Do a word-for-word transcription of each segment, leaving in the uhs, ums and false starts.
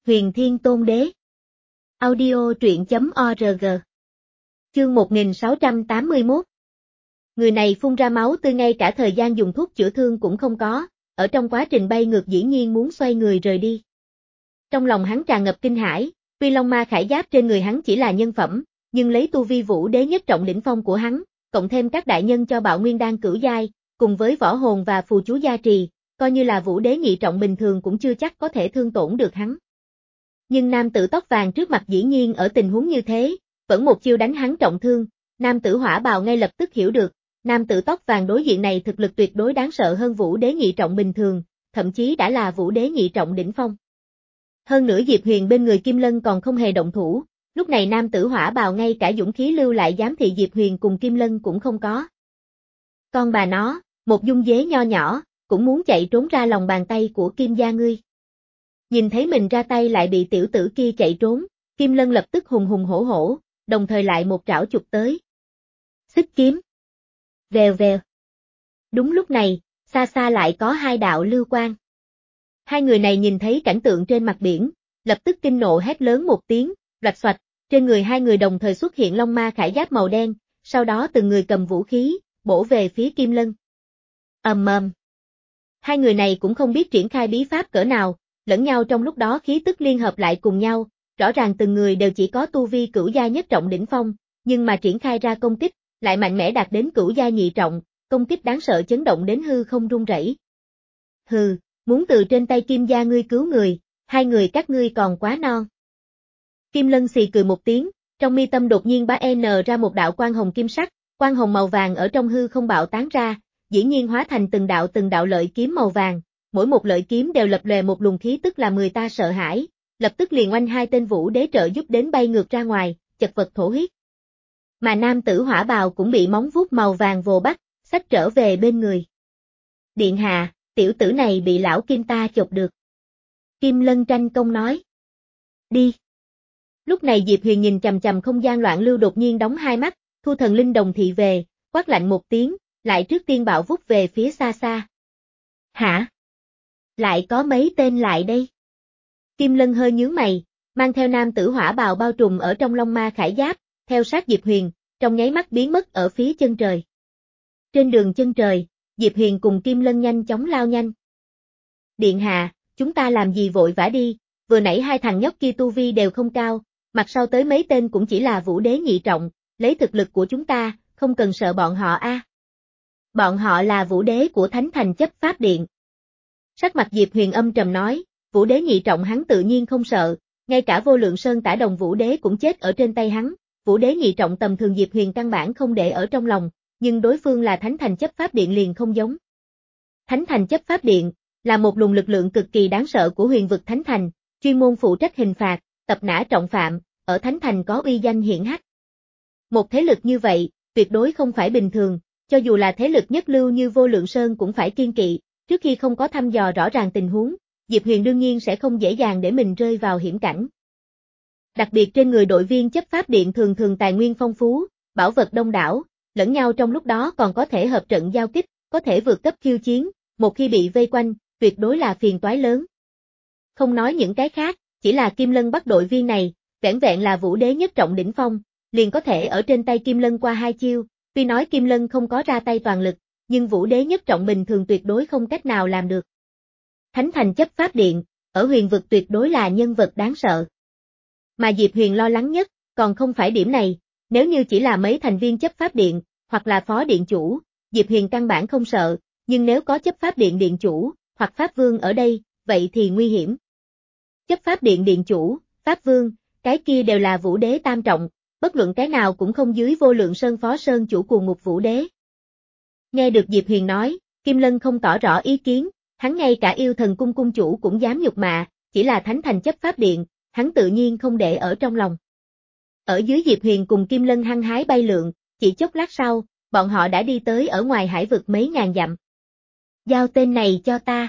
Huyền Thiên Tôn Đế. Audio truyện chấm org. Chương một nghìn sáu trăm tám mươi mốt. Người này phun ra máu tươi, ngay cả thời gian dùng thuốc chữa thương cũng không có, ở trong quá trình bay ngược dĩ nhiên muốn xoay người rời đi. Trong lòng hắn tràn ngập kinh hãi, tuy Long Ma khải giáp trên người hắn chỉ là nhân phẩm, nhưng lấy tu vi vũ đế nhất trọng đỉnh phong của hắn, cộng thêm các đại nhân cho Bạo Nguyên đan cửu giai, cùng với võ hồn và phù chú gia trì, coi như là vũ đế nhị trọng bình thường cũng chưa chắc có thể thương tổn được hắn. Nhưng nam tử tóc vàng trước mặt dĩ nhiên ở tình huống như thế, vẫn một chiêu đánh hắn trọng thương. Nam tử hỏa bào ngay lập tức hiểu được, nam tử tóc vàng đối diện này thực lực tuyệt đối đáng sợ hơn vũ đế nhị trọng bình thường, thậm chí đã là vũ đế nhị trọng đỉnh phong. Hơn nữa Diệp Huyền bên người Kim Lân còn không hề động thủ, lúc này nam tử hỏa bào ngay cả dũng khí lưu lại giám thị Diệp Huyền cùng Kim Lân cũng không có. Con bà nó, một dung dế nho nhỏ, cũng muốn chạy trốn ra lòng bàn tay của Kim gia ngươi. Nhìn thấy mình ra tay lại bị tiểu tử kia chạy trốn, Kim Lân lập tức hùng hùng hổ hổ, đồng thời lại một trảo chụp tới. Xích kiếm. Vèo vèo. Đúng lúc này, xa xa lại có hai đạo lưu quang. Hai người này nhìn thấy cảnh tượng trên mặt biển, lập tức kinh nộ hét lớn một tiếng, rạch xoạch, trên người hai người đồng thời xuất hiện Long Ma khải giáp màu đen, sau đó từng người cầm vũ khí, bổ về phía Kim Lân. Ầm ầm. Hai người này cũng không biết triển khai bí pháp cỡ nào, lẫn nhau trong lúc đó khí tức liên hợp lại cùng nhau, rõ ràng từng người đều chỉ có tu vi cửu gia nhất trọng đỉnh phong, nhưng mà triển khai ra công kích, lại mạnh mẽ đạt đến cửu gia nhị trọng, công kích đáng sợ chấn động đến hư không rung rẩy. Hừ, muốn từ trên tay Kim gia ngươi cứu người, hai người các ngươi còn quá non. Kim Lân xì cười một tiếng, trong mi tâm đột nhiên bá n ra một đạo quang hồng kim sắc, quang hồng màu vàng ở trong hư không bạo tán ra, dĩ nhiên hóa thành từng đạo từng đạo lợi kiếm màu vàng, mỗi một lợi kiếm đều lập lòe một luồng khí tức làm người ta sợ hãi, lập tức liền oanh hai tên vũ đế trợ giúp đến bay ngược ra ngoài, chật vật thổ huyết. Mà nam tử hỏa bào cũng bị móng vuốt màu vàng vồ bắt, xách trở về bên người. Điện hạ, tiểu tử này bị lão Kim ta chộp được. Kim Lân tranh công nói. Đi. Lúc này Diệp Huyền nhìn chằm chằm không gian loạn lưu đột nhiên đóng hai mắt, thu thần linh đồng thị về, quát lạnh một tiếng, lại trước tiên bạo vút về phía xa xa. Hả? Lại có mấy tên lại đây? Kim Lân hơi nhướng mày, mang theo nam tử hỏa bào bao trùm ở trong Long Ma khải giáp, theo sát Diệp Huyền, trong nháy mắt biến mất ở phía chân trời. Trên đường chân trời, Diệp Huyền cùng Kim Lân nhanh chóng lao nhanh. Điện hạ, chúng ta làm gì vội vã đi, vừa nãy hai thằng nhóc kia tu vi đều không cao, mặt sau tới mấy tên cũng chỉ là vũ đế nhị trọng, lấy thực lực của chúng ta, không cần sợ bọn họ a. À. Bọn họ là vũ đế của Thánh Thành Chấp Pháp Điện. Sắc mặt Diệp Huyền âm trầm nói, vũ đế nhị trọng hắn tự nhiên không sợ, ngay cả Vô Lượng Sơn Tả Đồng vũ đế cũng chết ở trên tay hắn, vũ đế nhị trọng tầm thường Diệp Huyền căn bản không để ở trong lòng, nhưng đối phương là Thánh Thành Chấp Pháp Điện liền không giống. Thánh Thành Chấp Pháp Điện là một luồng lực lượng cực kỳ đáng sợ của huyền vực Thánh Thành, chuyên môn phụ trách hình phạt, tập nã trọng phạm, ở Thánh Thành có uy danh hiển hách. Một thế lực như vậy, tuyệt đối không phải bình thường, cho dù là thế lực nhất lưu như Vô Lượng Sơn cũng phải kiêng kỵ, trước khi không có thăm dò rõ ràng tình huống, Diệp Huyền đương nhiên sẽ không dễ dàng để mình rơi vào hiểm cảnh. Đặc biệt trên người đội viên chấp pháp điện thường thường tài nguyên phong phú, bảo vật đông đảo, lẫn nhau trong lúc đó còn có thể hợp trận giao kích, có thể vượt cấp khiêu chiến, một khi bị vây quanh, tuyệt đối là phiền toái lớn. Không nói những cái khác, chỉ là Kim Lân bắt đội viên này, vẻn vẹn là vũ đế nhất trọng đỉnh phong, liền có thể ở trên tay Kim Lân qua hai chiêu, tuy nói Kim Lân không có ra tay toàn lực, nhưng vũ đế nhất trọng bình thường tuyệt đối không cách nào làm được. Thánh Thành Chấp Pháp Điện, ở huyền vực tuyệt đối là nhân vật đáng sợ. Mà Diệp Huyền lo lắng nhất, còn không phải điểm này, nếu như chỉ là mấy thành viên chấp pháp điện, hoặc là phó điện chủ, Diệp Huyền căn bản không sợ, nhưng nếu có chấp pháp điện điện chủ, hoặc pháp vương ở đây, vậy thì nguy hiểm. Chấp pháp điện điện chủ, pháp vương, cái kia đều là vũ đế tam trọng, bất luận cái nào cũng không dưới Vô Lượng Sơn phó sơn chủ cùng một vũ đế. Nghe được Diệp Huyền nói, Kim Lân không tỏ rõ ý kiến, hắn ngay cả yêu thần cung cung chủ cũng dám nhục mạ, chỉ là Thánh Thành Chấp Pháp Điện, hắn tự nhiên không để ở trong lòng. Ở dưới Diệp Huyền cùng Kim Lân hăng hái bay lượn, chỉ chốc lát sau, bọn họ đã đi tới ở ngoài hải vực mấy ngàn dặm. Giao tên này cho ta.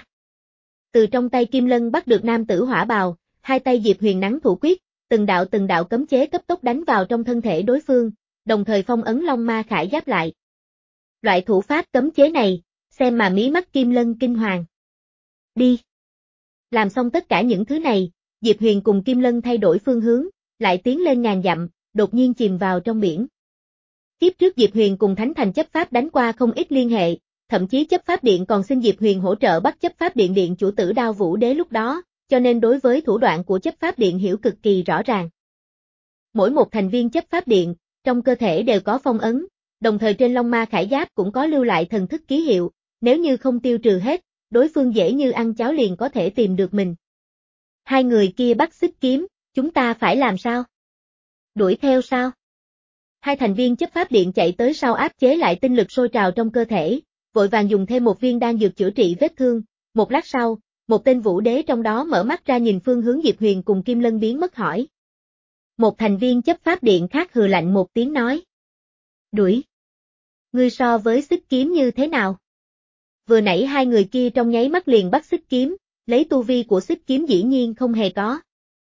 Từ trong tay Kim Lân bắt được nam tử hỏa bào, hai tay Diệp Huyền nắn thủ quyết, từng đạo từng đạo cấm chế cấp tốc đánh vào trong thân thể đối phương, đồng thời phong ấn Long Ma khải giáp lại. Loại thủ pháp cấm chế này, xem mà mí mắt Kim Lân kinh hoàng. Đi. Làm xong tất cả những thứ này, Diệp Huyền cùng Kim Lân thay đổi phương hướng, lại tiến lên ngàn dặm, đột nhiên chìm vào trong biển. Kiếp trước Diệp Huyền cùng Thánh Thành chấp pháp đánh qua không ít liên hệ, thậm chí chấp pháp điện còn xin Diệp Huyền hỗ trợ bắt chấp pháp điện điện chủ Tử Đao Vũ Đế lúc đó, cho nên đối với thủ đoạn của chấp pháp điện hiểu cực kỳ rõ ràng. Mỗi một thành viên chấp pháp điện, trong cơ thể đều có phong ấn, đồng thời trên Long Ma khải giáp cũng có lưu lại thần thức ký hiệu, nếu như không tiêu trừ hết, đối phương dễ như ăn cháo liền có thể tìm được mình. Hai người kia bắt xích kiếm, chúng ta phải làm sao? Đuổi theo sao? Hai thành viên chấp pháp điện chạy tới sau áp chế lại tinh lực sôi trào trong cơ thể, vội vàng dùng thêm một viên đan dược chữa trị vết thương, một lát sau, một tên vũ đế trong đó mở mắt ra nhìn phương hướng Diệp Huyền cùng Kim Lân biến mất hỏi. Một thành viên chấp pháp điện khác hừ lạnh một tiếng nói. Đuổi. Ngươi so với xích kiếm như thế nào? Vừa nãy hai người kia trong nháy mắt liền bắt xích kiếm, lấy tu vi của xích kiếm dĩ nhiên không hề có.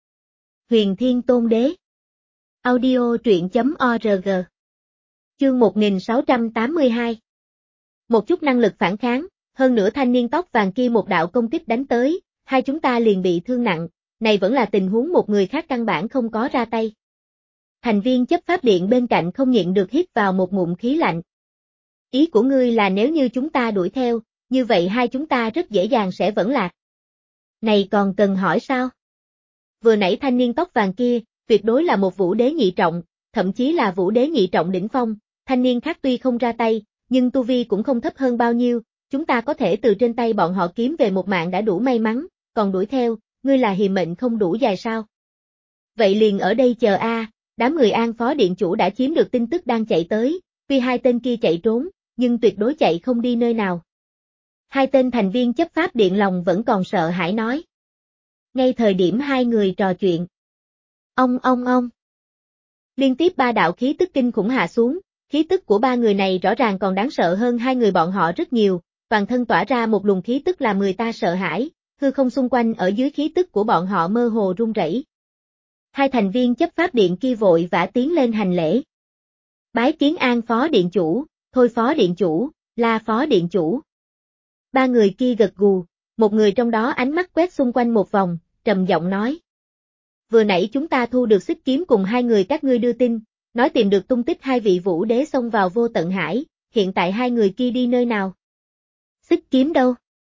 Huyền Thiên Tôn Đế. Audio truyện chấm org. Chương một nghìn sáu trăm tám mươi hai. Một chút năng lực phản kháng, hơn nữa thanh niên tóc vàng kia một đạo công kích đánh tới, hai chúng ta liền bị thương nặng, này vẫn là tình huống một người khác căn bản không có ra tay. Thành viên chấp pháp điện bên cạnh không nhịn được hít vào một ngụm khí lạnh. Ý của ngươi là nếu như chúng ta đuổi theo, như vậy hai chúng ta rất dễ dàng sẽ vẫn lạc. Này còn cần hỏi sao? Vừa nãy thanh niên tóc vàng kia, tuyệt đối là một vũ đế nhị trọng, thậm chí là vũ đế nhị trọng đỉnh phong, thanh niên khác tuy không ra tay, nhưng tu vi cũng không thấp hơn bao nhiêu, chúng ta có thể từ trên tay bọn họ kiếm về một mạng đã đủ may mắn, còn đuổi theo, ngươi là hiềm mệnh không đủ dài sao? Vậy liền ở đây chờ a, đám người An phó điện chủ đã chiếm được tin tức đang chạy tới, tuy hai tên kia chạy trốn, nhưng tuyệt đối chạy không đi nơi nào. Hai tên thành viên chấp pháp điện lòng vẫn còn sợ hãi nói. Ngay thời điểm hai người trò chuyện. Ông ông ông. Liên tiếp ba đạo khí tức kinh khủng hạ xuống, khí tức của ba người này rõ ràng còn đáng sợ hơn hai người bọn họ rất nhiều, toàn thân tỏa ra một luồng khí tức làm người ta sợ hãi, hư không xung quanh ở dưới khí tức của bọn họ mơ hồ rung rẩy. Hai thành viên chấp pháp điện kia vội vã tiến lên hành lễ. Bái kiến An phó điện chủ, Thôi phó điện chủ, La phó điện chủ. Ba người kia gật gù, một người trong đó ánh mắt quét xung quanh một vòng, trầm giọng nói. Vừa nãy chúng ta thu được xích kiếm cùng hai người các ngươi đưa tin, nói tìm được tung tích hai vị vũ đế xông vào vô tận hải, hiện tại hai người kia đi nơi nào? Xích kiếm đâu?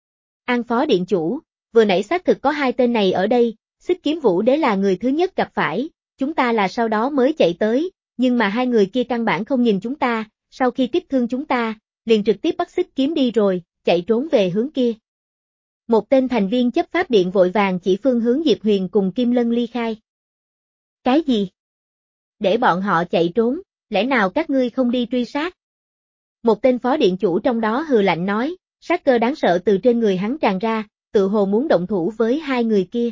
An phó điện chủ, vừa nãy xác thực có hai tên này ở đây, xích kiếm vũ đế là người thứ nhất gặp phải, chúng ta là sau đó mới chạy tới, nhưng mà hai người kia căn bản không nhìn chúng ta, sau khi kích thương chúng ta, liền trực tiếp bắt xích kiếm đi rồi, chạy trốn về hướng kia. Một tên thành viên chấp pháp điện vội vàng chỉ phương hướng Diệp Huyền cùng Kim Lân ly khai. Cái gì? Để bọn họ chạy trốn, lẽ nào các ngươi không đi truy sát? Một tên phó điện chủ trong đó hừ lạnh nói, sát cơ đáng sợ từ trên người hắn tràn ra, tự hồ muốn động thủ với hai người kia.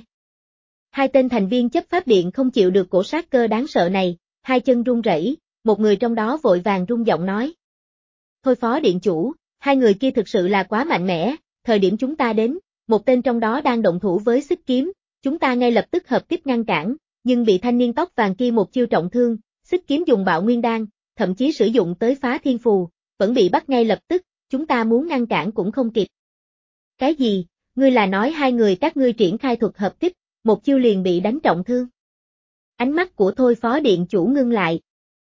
Hai tên thành viên chấp pháp điện không chịu được cổ sát cơ đáng sợ này, hai chân run rẩy, một người trong đó vội vàng run giọng nói. Thôi phó điện chủ, hai người kia thực sự là quá mạnh mẽ, thời điểm chúng ta đến, một tên trong đó đang động thủ với xích kiếm, chúng ta ngay lập tức hợp kích ngăn cản, nhưng bị thanh niên tóc vàng kia một chiêu trọng thương, xích kiếm dùng bạo nguyên đan, thậm chí sử dụng tới phá thiên phù, vẫn bị bắt ngay lập tức, chúng ta muốn ngăn cản cũng không kịp. Cái gì, ngươi là nói hai người các ngươi triển khai thuật hợp kích, một chiêu liền bị đánh trọng thương? Ánh mắt của Thôi phó điện chủ ngưng lại.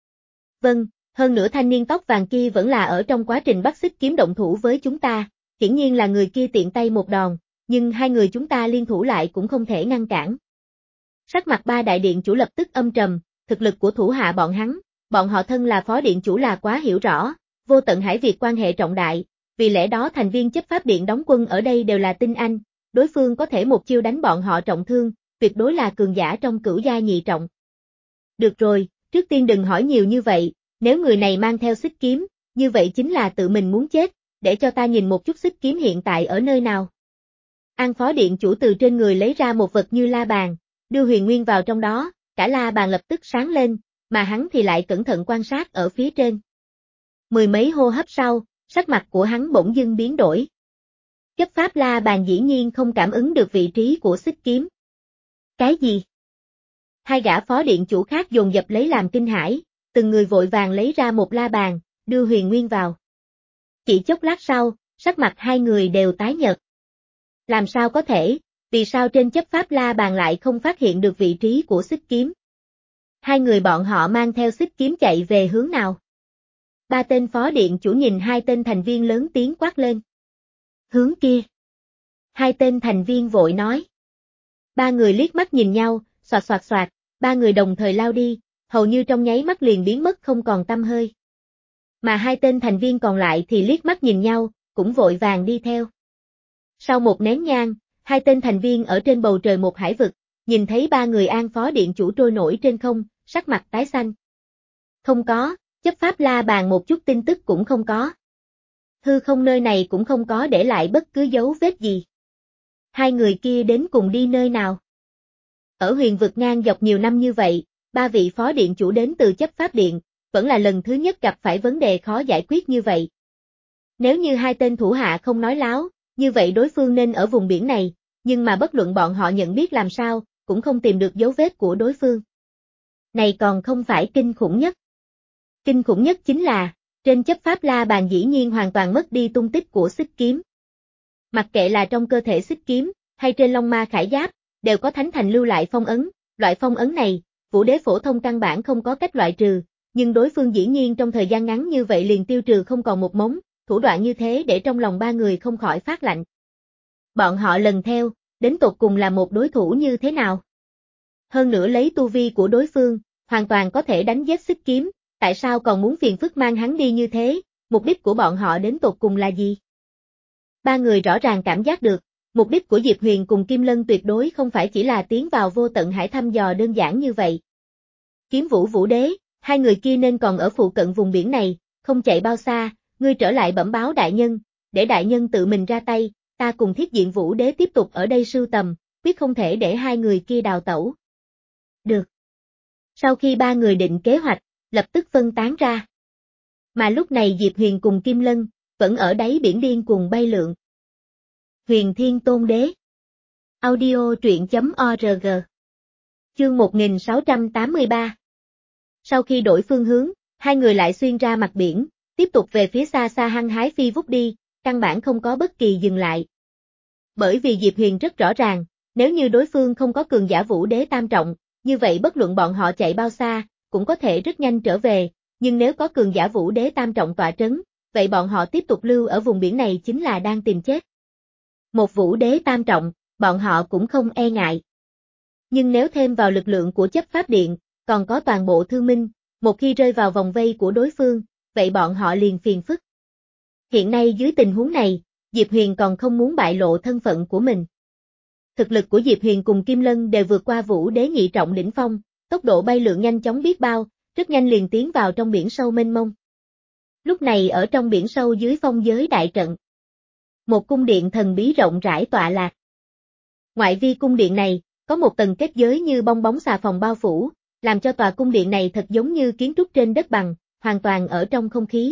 Vâng, hơn nữa thanh niên tóc vàng kia vẫn là ở trong quá trình bắt xích kiếm động thủ với chúng ta, hiển nhiên là người kia tiện tay một đòn, nhưng hai người chúng ta liên thủ lại cũng không thể ngăn cản. Sắc mặt ba đại điện chủ lập tức âm trầm, thực lực của thủ hạ bọn hắn, bọn họ thân là phó điện chủ là quá hiểu rõ, vô tận hải việt quan hệ trọng đại, vì lẽ đó thành viên chấp pháp điện đóng quân ở đây đều là tinh anh, đối phương có thể một chiêu đánh bọn họ trọng thương, tuyệt đối là cường giả trong cửu gia nhị trọng. Được rồi, trước tiên đừng hỏi nhiều như vậy, nếu người này mang theo xích kiếm, như vậy chính là tự mình muốn chết, để cho ta nhìn một chút xích kiếm hiện tại ở nơi nào. An phó điện chủ từ trên người lấy ra một vật như la bàn, đưa Huyền Nguyên vào trong đó, cả la bàn lập tức sáng lên, mà hắn thì lại cẩn thận quan sát ở phía trên. Mười mấy hô hấp sau, sắc mặt của hắn bỗng dưng biến đổi. Chấp pháp la bàn dĩ nhiên không cảm ứng được vị trí của xích kiếm. Cái gì? Hai gã phó điện chủ khác dồn dập lấy làm kinh hãi, từng người vội vàng lấy ra một la bàn, đưa Huyền Nguyên vào. Chỉ chốc lát sau, sắc mặt hai người đều tái nhợt. Làm sao có thể, Vì sao trên chấp pháp la bàn lại không phát hiện được vị trí của xích kiếm? Hai người bọn họ mang theo xích kiếm chạy về hướng nào? Ba tên phó điện chủ nhìn hai tên thành viên lớn tiếng quát lên. Hướng kia. Hai tên thành viên vội nói. Ba người liếc mắt nhìn nhau, xoạt xoạt xoạt, ba người đồng thời lao đi, hầu như trong nháy mắt liền biến mất không còn tăm hơi. Mà hai tên thành viên còn lại thì liếc mắt nhìn nhau, cũng vội vàng đi theo. Sau một nén nhang, hai tên thành viên ở trên bầu trời một hải vực, nhìn thấy ba người An phó điện chủ trôi nổi trên không, sắc mặt tái xanh. Không có, chấp pháp la bàn một chút tin tức cũng không có. Hư không nơi này cũng không có để lại bất cứ dấu vết gì. Hai người kia đến cùng đi nơi nào? Ở huyền vực ngang dọc nhiều năm như vậy, ba vị phó điện chủ đến từ chấp pháp điện, vẫn là lần thứ nhất gặp phải vấn đề khó giải quyết như vậy. Nếu như hai tên thủ hạ không nói láo, như vậy đối phương nên ở vùng biển này, nhưng mà bất luận bọn họ nhận biết làm sao, cũng không tìm được dấu vết của đối phương. Này còn không phải kinh khủng nhất. Kinh khủng nhất chính là, trên chấp pháp la bàn dĩ nhiên hoàn toàn mất đi tung tích của xích kiếm. Mặc kệ là trong cơ thể xích kiếm, hay trên long ma khải giáp, đều có thánh thành lưu lại phong ấn, loại phong ấn này, vũ đế phổ thông căn bản không có cách loại trừ, nhưng đối phương dĩ nhiên trong thời gian ngắn như vậy liền tiêu trừ không còn một mống, thủ đoạn như thế để trong lòng ba người không khỏi phát lạnh. Bọn họ lần theo, đến tột cùng là một đối thủ như thế nào? Hơn nữa lấy tu vi của đối phương, hoàn toàn có thể đánh giết xích kiếm, tại sao còn muốn phiền phức mang hắn đi như thế, mục đích của bọn họ đến tột cùng là gì? Ba người rõ ràng cảm giác được, mục đích của Diệp Huyền cùng Kim Lân tuyệt đối không phải chỉ là tiến vào vô tận hải thăm dò đơn giản như vậy. Kiếm Vũ Vũ Đế, hai người kia nên còn ở phụ cận vùng biển này, không chạy bao xa, ngươi trở lại bẩm báo đại nhân, để đại nhân tự mình ra tay, ta cùng Thiết Diện Vũ Đế tiếp tục ở đây sưu tầm, quyết không thể để hai người kia đào tẩu. Được. Sau khi ba người định kế hoạch, lập tức phân tán ra. Mà lúc này Diệp Huyền cùng Kim Lân, vẫn ở đáy biển điên cùng bay lượn. Huyền Thiên Tôn Đế. Audio truyện chấm org. Chương một nghìn sáu trăm tám mươi ba. Sau khi đổi phương hướng, hai người lại xuyên ra mặt biển, tiếp tục về phía xa xa hăng hái phi vút đi, căn bản không có bất kỳ dừng lại. Bởi vì Diệp Huyền rất rõ ràng, nếu như đối phương không có cường giả vũ đế tam trọng, như vậy bất luận bọn họ chạy bao xa, cũng có thể rất nhanh trở về, nhưng nếu có cường giả vũ đế tam trọng tọa trấn, vậy bọn họ tiếp tục lưu ở vùng biển này chính là đang tìm chết. Một vũ đế tam trọng, bọn họ cũng không e ngại. Nhưng nếu thêm vào lực lượng của chấp pháp điện, còn có toàn bộ thương minh, một khi rơi vào vòng vây của đối phương, vậy bọn họ liền phiền phức. Hiện nay dưới tình huống này, Diệp Huyền còn không muốn bại lộ thân phận của mình. Thực lực của Diệp Huyền cùng Kim Lân đều vượt qua vũ đế nhị trọng đỉnh phong, tốc độ bay lượn nhanh chóng biết bao, rất nhanh liền tiến vào trong biển sâu mênh mông. Lúc này ở trong biển sâu dưới phong giới đại trận, một cung điện thần bí rộng rãi tọa lạc. Ngoại vi cung điện này, có một tầng kết giới như bong bóng xà phòng bao phủ, làm cho tòa cung điện này thật giống như kiến trúc trên đất bằng, hoàn toàn ở trong không khí.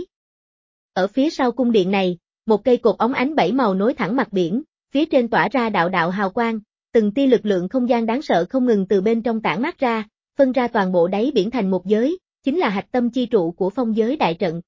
Ở phía sau cung điện này, một cây cột óng ánh bảy màu nối thẳng mặt biển, phía trên tỏa ra đạo đạo hào quang, từng tia lực lượng không gian đáng sợ không ngừng từ bên trong tản mát ra, phân ra toàn bộ đáy biển thành một giới, chính là hạch tâm chi trụ của phong giới đại trận.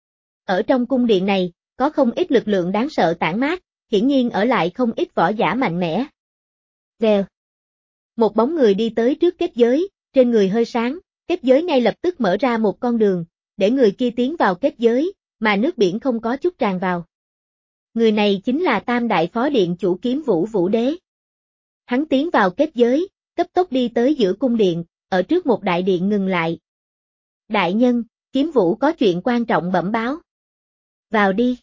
Ở trong cung điện này, có không ít lực lượng đáng sợ tản mát, hiển nhiên ở lại không ít võ giả mạnh mẽ. Vèo. Một bóng người đi tới trước kết giới, trên người hơi sáng, kết giới ngay lập tức mở ra một con đường, để người kia tiến vào kết giới, mà nước biển không có chút tràn vào. Người này chính là Tam Đại Phó Điện chủ Kiếm Vũ Vũ Đế. Hắn tiến vào kết giới, cấp tốc đi tới giữa cung điện, ở trước một đại điện ngừng lại. Đại nhân, Kiếm Vũ có chuyện quan trọng bẩm báo. Vào đi.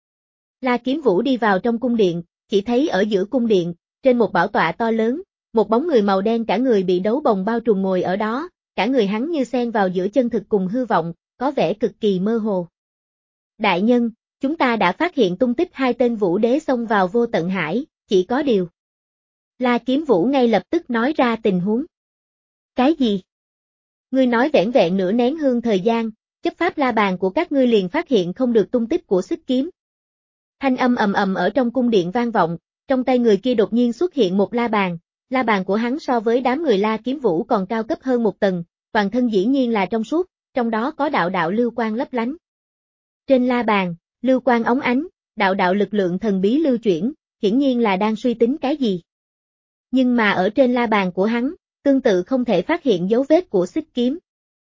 La Kiếm Vũ đi vào trong cung điện, chỉ thấy ở giữa cung điện, trên một bảo tọa to lớn, một bóng người màu đen cả người bị đấu bồng bao trùm ngồi ở đó, cả người hắn như xen vào giữa chân thực cùng hư vọng, có vẻ cực kỳ mơ hồ. Đại nhân, chúng ta đã phát hiện tung tích hai tên vũ đế xông vào vô tận hải, chỉ có điều. La Kiếm Vũ ngay lập tức nói ra tình huống. Cái gì? Ngươi nói vẻn vẹn nửa nén hương thời gian, chấp pháp la bàn của các ngươi liền phát hiện không được tung tích của xích kiếm. Thanh âm ầm ầm ở trong cung điện vang vọng, trong tay người kia đột nhiên xuất hiện một la bàn, la bàn của hắn so với đám người La Kiếm Vũ còn cao cấp hơn một tầng, toàn thân dĩ nhiên là trong suốt, trong đó có đạo đạo lưu quang lấp lánh. Trên la bàn, lưu quang óng ánh, đạo đạo lực lượng thần bí lưu chuyển, hiển nhiên là đang suy tính cái gì. Nhưng mà ở trên la bàn của hắn, tương tự không thể phát hiện dấu vết của xích kiếm.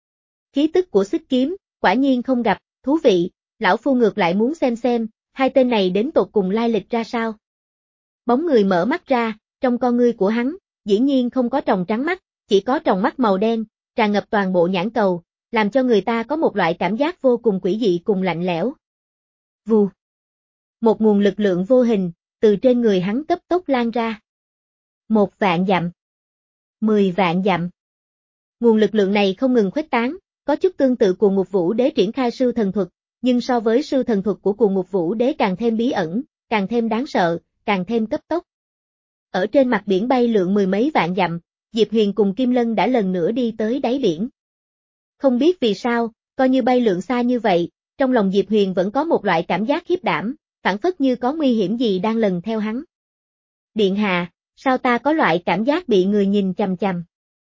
Khí tức của xích kiếm, quả nhiên không gặp, thú vị, lão phu ngược lại muốn xem xem, hai tên này đến tột cùng lai lịch ra sao. Bóng người mở mắt ra, trong con ngươi của hắn, dĩ nhiên không có tròng trắng mắt, chỉ có tròng mắt màu đen, tràn ngập toàn bộ nhãn cầu, làm cho người ta có một loại cảm giác vô cùng quỷ dị cùng lạnh lẽo. Vù. Một nguồn lực lượng vô hình, từ trên người hắn cấp tốc lan ra. Một vạn dặm. Mười vạn dặm. Nguồn lực lượng này không ngừng khuếch tán, có chút tương tự Cuồng Ngục Vũ Đế triển khai sư thần thuật, nhưng so với sư thần thuật của Cuồng Ngục Vũ Đế càng thêm bí ẩn, càng thêm đáng sợ, càng thêm cấp tốc. Ở trên mặt biển bay lượn mười mấy vạn dặm, Diệp Huyền cùng Kim Lân đã lần nữa đi tới đáy biển. Không biết vì sao, coi như bay lượn xa như vậy, trong lòng Diệp Huyền vẫn có một loại cảm giác khiếp đảm, phảng phất như có nguy hiểm gì đang lần theo hắn. Điện hạ, sao ta có loại cảm giác bị người nhìn chằm chằm?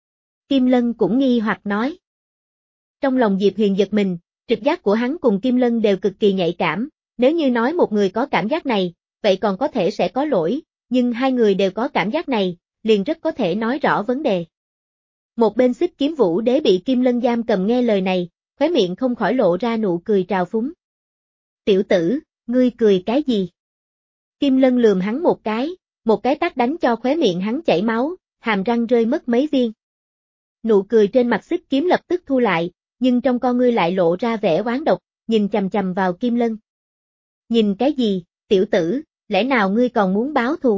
Kim Lân cũng nghi hoặc nói. Trong lòng Diệp Huyền giật mình, trực giác của hắn cùng Kim Lân đều cực kỳ nhạy cảm, nếu như nói một người có cảm giác này, vậy còn có thể sẽ có lỗi, nhưng hai người đều có cảm giác này, liền rất có thể nói rõ vấn đề. Một bên Xích Kiếm Vũ Đế bị Kim Lân giam cầm nghe lời này, khóe miệng không khỏi lộ ra nụ cười trào phúng. Tiểu tử, ngươi cười cái gì? Kim Lân lườm hắn một cái, một cái tát đánh cho khóe miệng hắn chảy máu, hàm răng rơi mất mấy viên. Nụ cười trên mặt Xích Kiếm lập tức thu lại, nhưng trong con ngươi lại lộ ra vẻ oán độc, nhìn chằm chằm vào Kim Lân. Nhìn cái gì, tiểu tử, lẽ nào ngươi còn muốn báo thù?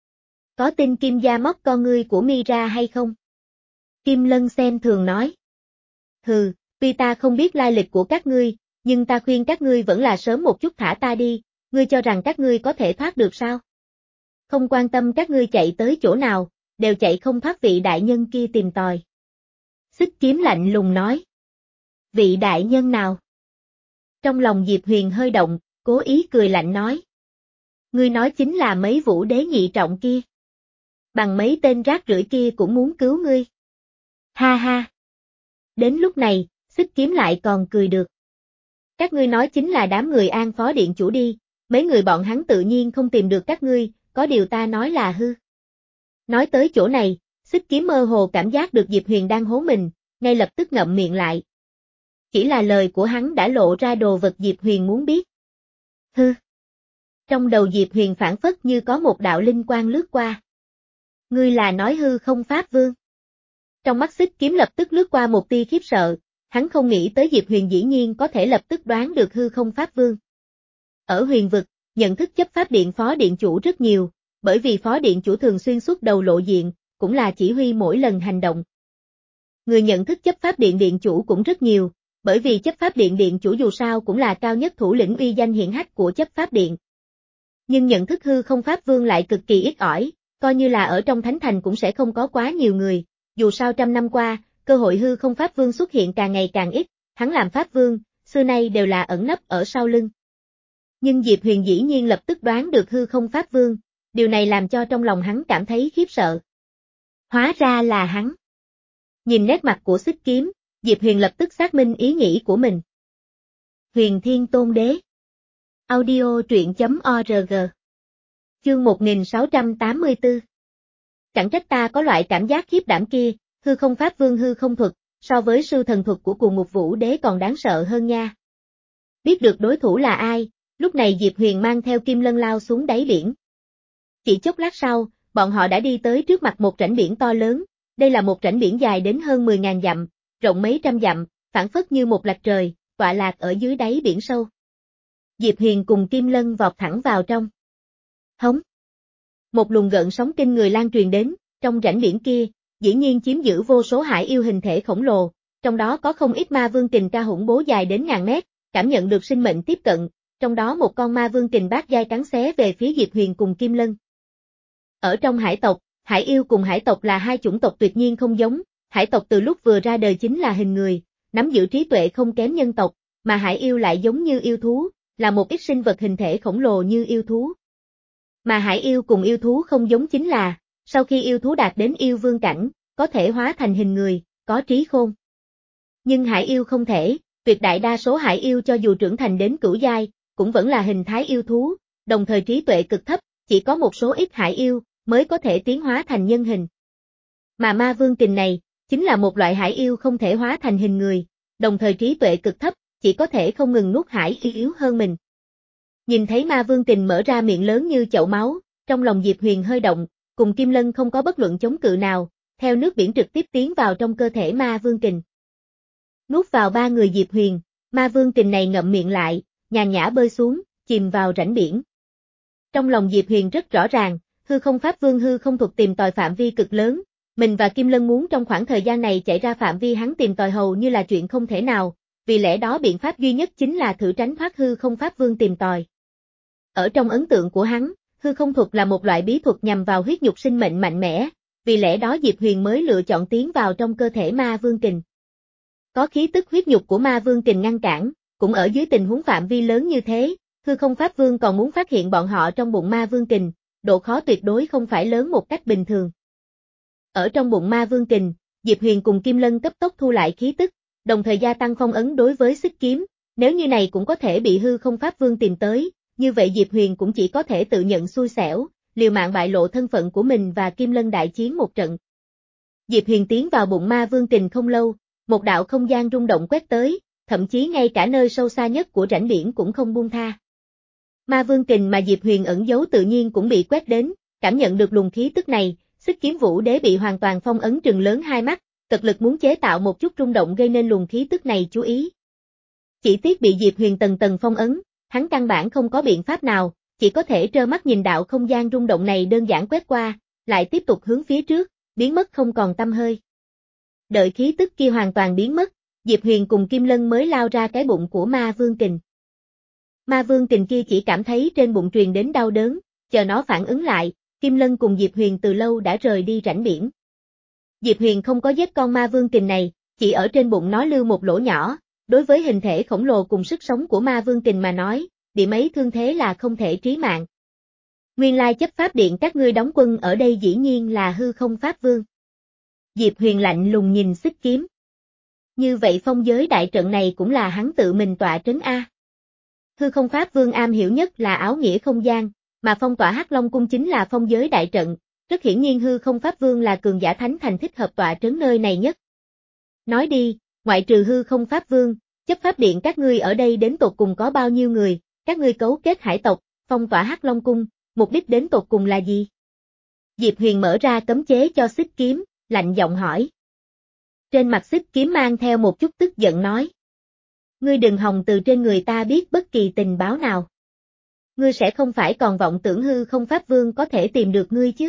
Có tin Kim gia móc con ngươi của mi ra hay không? Kim Lân xem thường nói. Hừ, tuy ta không biết lai lịch của các ngươi, nhưng ta khuyên các ngươi vẫn là sớm một chút thả ta đi, ngươi cho rằng các ngươi có thể thoát được sao? Không quan tâm các ngươi chạy tới chỗ nào, đều chạy không thoát vị đại nhân kia tìm tòi. Xích Kiếm lạnh lùng nói. Vị đại nhân nào? Trong lòng Diệp Huyền hơi động, cố ý cười lạnh nói. Ngươi nói chính là mấy vũ đế nhị trọng kia. Bằng mấy tên rác rưởi kia cũng muốn cứu ngươi. Ha ha. Đến lúc này, Xích Kiếm lại còn cười được. Các ngươi nói chính là đám người An Phó Điện Chủ đi, mấy người bọn hắn tự nhiên không tìm được các ngươi, có điều ta nói là hư. Nói tới chỗ này, Xích Kiếm mơ hồ cảm giác được Diệp Huyền đang hố mình, ngay lập tức ngậm miệng lại. Chỉ là lời của hắn đã lộ ra đồ vật Diệp Huyền muốn biết. Hư. Trong đầu Diệp Huyền phản phất như có một đạo linh quang lướt qua. Ngươi là nói hư không Pháp Vương? Trong mắt Xích Kiếm lập tức lướt qua một tia khiếp sợ, hắn không nghĩ tới Diệp Huyền dĩ nhiên có thể lập tức đoán được hư không Pháp Vương. Ở huyền vực, nhận thức chấp pháp điện phó điện chủ rất nhiều, bởi vì phó điện chủ thường xuyên xuất đầu lộ diện, cũng là chỉ huy mỗi lần hành động. Người nhận thức chấp pháp điện điện chủ cũng rất nhiều, bởi vì chấp pháp điện điện chủ dù sao cũng là cao nhất thủ lĩnh uy danh hiển hách của chấp pháp điện. Nhưng nhận thức hư không Pháp Vương lại cực kỳ ít ỏi, coi như là ở trong Thánh Thành cũng sẽ không có quá nhiều người, dù sao trăm năm qua, cơ hội hư không Pháp Vương xuất hiện càng ngày càng ít, hắn làm Pháp Vương, xưa nay đều là ẩn nấp ở sau lưng. Nhưng Diệp Huyền dĩ nhiên lập tức đoán được hư không Pháp Vương, điều này làm cho trong lòng hắn cảm thấy khiếp sợ. Hóa ra là hắn. Nhìn nét mặt của Xích Kiếm, Diệp Huyền lập tức xác minh ý nghĩ của mình. Huyền Thiên Tôn Đế. Audio truyện chấm org. Chương một nghìn sáu trăm tám mươi tư. Chẳng trách ta có loại cảm giác khiếp đảm kia, hư không Pháp Vương hư không thuật, so với sư thần thuật của Cuồng Ngục Vũ Đế còn đáng sợ hơn nha. Biết được đối thủ là ai, lúc này Diệp Huyền mang theo Kim Lân lao xuống đáy biển. Chỉ chốc lát sau, bọn họ đã đi tới trước mặt một rãnh biển to lớn, đây là một rãnh biển dài đến hơn mười nghìn dặm, rộng mấy trăm dặm, phảng phất như một lạch trời, tọa lạc ở dưới đáy biển sâu. Diệp Huyền cùng Kim Lân vọt thẳng vào trong. Hống. Một luồng gợn sóng kinh người lan truyền đến, trong rãnh biển kia, dĩ nhiên chiếm giữ vô số hải yêu hình thể khổng lồ, trong đó có không ít ma vương kình ca hủng bố dài đến ngàn mét, cảm nhận được sinh mệnh tiếp cận, trong đó một con ma vương kình bát giai cắn xé về phía Diệp Huyền cùng Kim Lân. Ở trong hải tộc, hải yêu cùng hải tộc là hai chủng tộc tuyệt nhiên không giống, hải tộc từ lúc vừa ra đời chính là hình người, nắm giữ trí tuệ không kém nhân tộc, mà hải yêu lại giống như yêu thú, là một ít sinh vật hình thể khổng lồ như yêu thú. Mà hải yêu cùng yêu thú không giống chính là, sau khi yêu thú đạt đến yêu vương cảnh, có thể hóa thành hình người, có trí khôn. Nhưng hải yêu không thể, tuyệt đại đa số hải yêu cho dù trưởng thành đến cửu giai, cũng vẫn là hình thái yêu thú, đồng thời trí tuệ cực thấp, chỉ có một số ít hải yêu, mới có thể tiến hóa thành nhân hình. Mà ma vương kình này, chính là một loại hải yêu không thể hóa thành hình người, đồng thời trí tuệ cực thấp, chỉ có thể không ngừng nuốt hải yêu yếu hơn mình. Nhìn thấy ma vương kình mở ra miệng lớn như chậu máu, trong lòng Diệp Huyền hơi động, cùng Kim Lân không có bất luận chống cự nào, theo nước biển trực tiếp tiến vào trong cơ thể ma vương kình. Nuốt vào ba người Diệp Huyền, ma vương kình này ngậm miệng lại, nhàn nhã bơi xuống, chìm vào rãnh biển. Trong lòng Diệp Huyền rất rõ ràng, hư không pháp vương hư không thuật tìm tòi phạm vi cực lớn, mình và Kim Lân muốn trong khoảng thời gian này chạy ra phạm vi hắn tìm tòi hầu như là chuyện không thể nào, vì lẽ đó biện pháp duy nhất chính là thử tránh thoát hư không pháp vương tìm tòi. Ở trong ấn tượng của hắn, hư không thuật là một loại bí thuật nhằm vào huyết nhục sinh mệnh mạnh mẽ, vì lẽ đó Diệp Huyền mới lựa chọn tiến vào trong cơ thể ma vương kình. Có khí tức huyết nhục của ma vương kình ngăn cản, cũng ở dưới tình huống phạm vi lớn như thế, hư không pháp vương còn muốn phát hiện bọn họ trong bụng ma vương kình, độ khó tuyệt đối không phải lớn một cách bình thường. Ở trong bụng ma vương kình, Diệp Huyền cùng Kim Lân cấp tốc thu lại khí tức, đồng thời gia tăng phong ấn đối với xích kiếm, nếu như này cũng có thể bị hư không pháp vương tìm tới, như vậy Diệp Huyền cũng chỉ có thể tự nhận xui xẻo, liều mạng bại lộ thân phận của mình và Kim Lân đại chiến một trận. Diệp Huyền tiến vào bụng ma vương kình không lâu, một đạo không gian rung động quét tới, thậm chí ngay cả nơi sâu xa nhất của rãnh biển cũng không buông tha. Ma vương kình mà Diệp Huyền ẩn giấu tự nhiên cũng bị quét đến, cảm nhận được luồng khí tức này, xích kiếm vũ đế bị hoàn toàn phong ấn trừng lớn hai mắt, cực lực muốn chế tạo một chút rung động gây nên luồng khí tức này chú ý. Chỉ tiếc bị Diệp Huyền tầng tầng phong ấn, hắn căn bản không có biện pháp nào, chỉ có thể trơ mắt nhìn đạo không gian rung động này đơn giản quét qua, lại tiếp tục hướng phía trước, biến mất không còn tăm hơi. Đợi khí tức kia hoàn toàn biến mất, Diệp Huyền cùng Kim Lân mới lao ra cái bụng của ma vương kình. Ma vương kình kia chỉ cảm thấy trên bụng truyền đến đau đớn, chờ nó phản ứng lại, Kim Lân cùng Diệp Huyền từ lâu đã rời đi rãnh biển. Diệp Huyền không có giết con ma vương kình này, chỉ ở trên bụng nó lưu một lỗ nhỏ, đối với hình thể khổng lồ cùng sức sống của ma vương kình mà nói, điểm ấy thương thế là không thể trí mạng. Nguyên lai chấp pháp điện các ngươi đóng quân ở đây dĩ nhiên là hư không pháp vương. Diệp Huyền lạnh lùng nhìn xích kiếm. Như vậy phong giới đại trận này cũng là hắn tự mình tọa trấn A. Hư không pháp vương am hiểu nhất là áo nghĩa không gian, mà phong tỏa Hắc Long cung chính là phong giới đại trận, rất hiển nhiên hư không pháp vương là cường giả thánh thành thích hợp tọa trấn nơi này nhất. Nói đi, ngoại trừ hư không pháp vương, chấp pháp điện các ngươi ở đây đến tột cùng có bao nhiêu người, các ngươi cấu kết hải tộc, phong tỏa Hắc Long cung, mục đích đến tột cùng là gì? Diệp Huyền mở ra cấm chế cho xích kiếm, lạnh giọng hỏi. Trên mặt xích kiếm mang theo một chút tức giận nói. Ngươi đừng hòng từ trên người ta biết bất kỳ tình báo nào. Ngươi sẽ không phải còn vọng tưởng hư không pháp vương có thể tìm được ngươi chứ?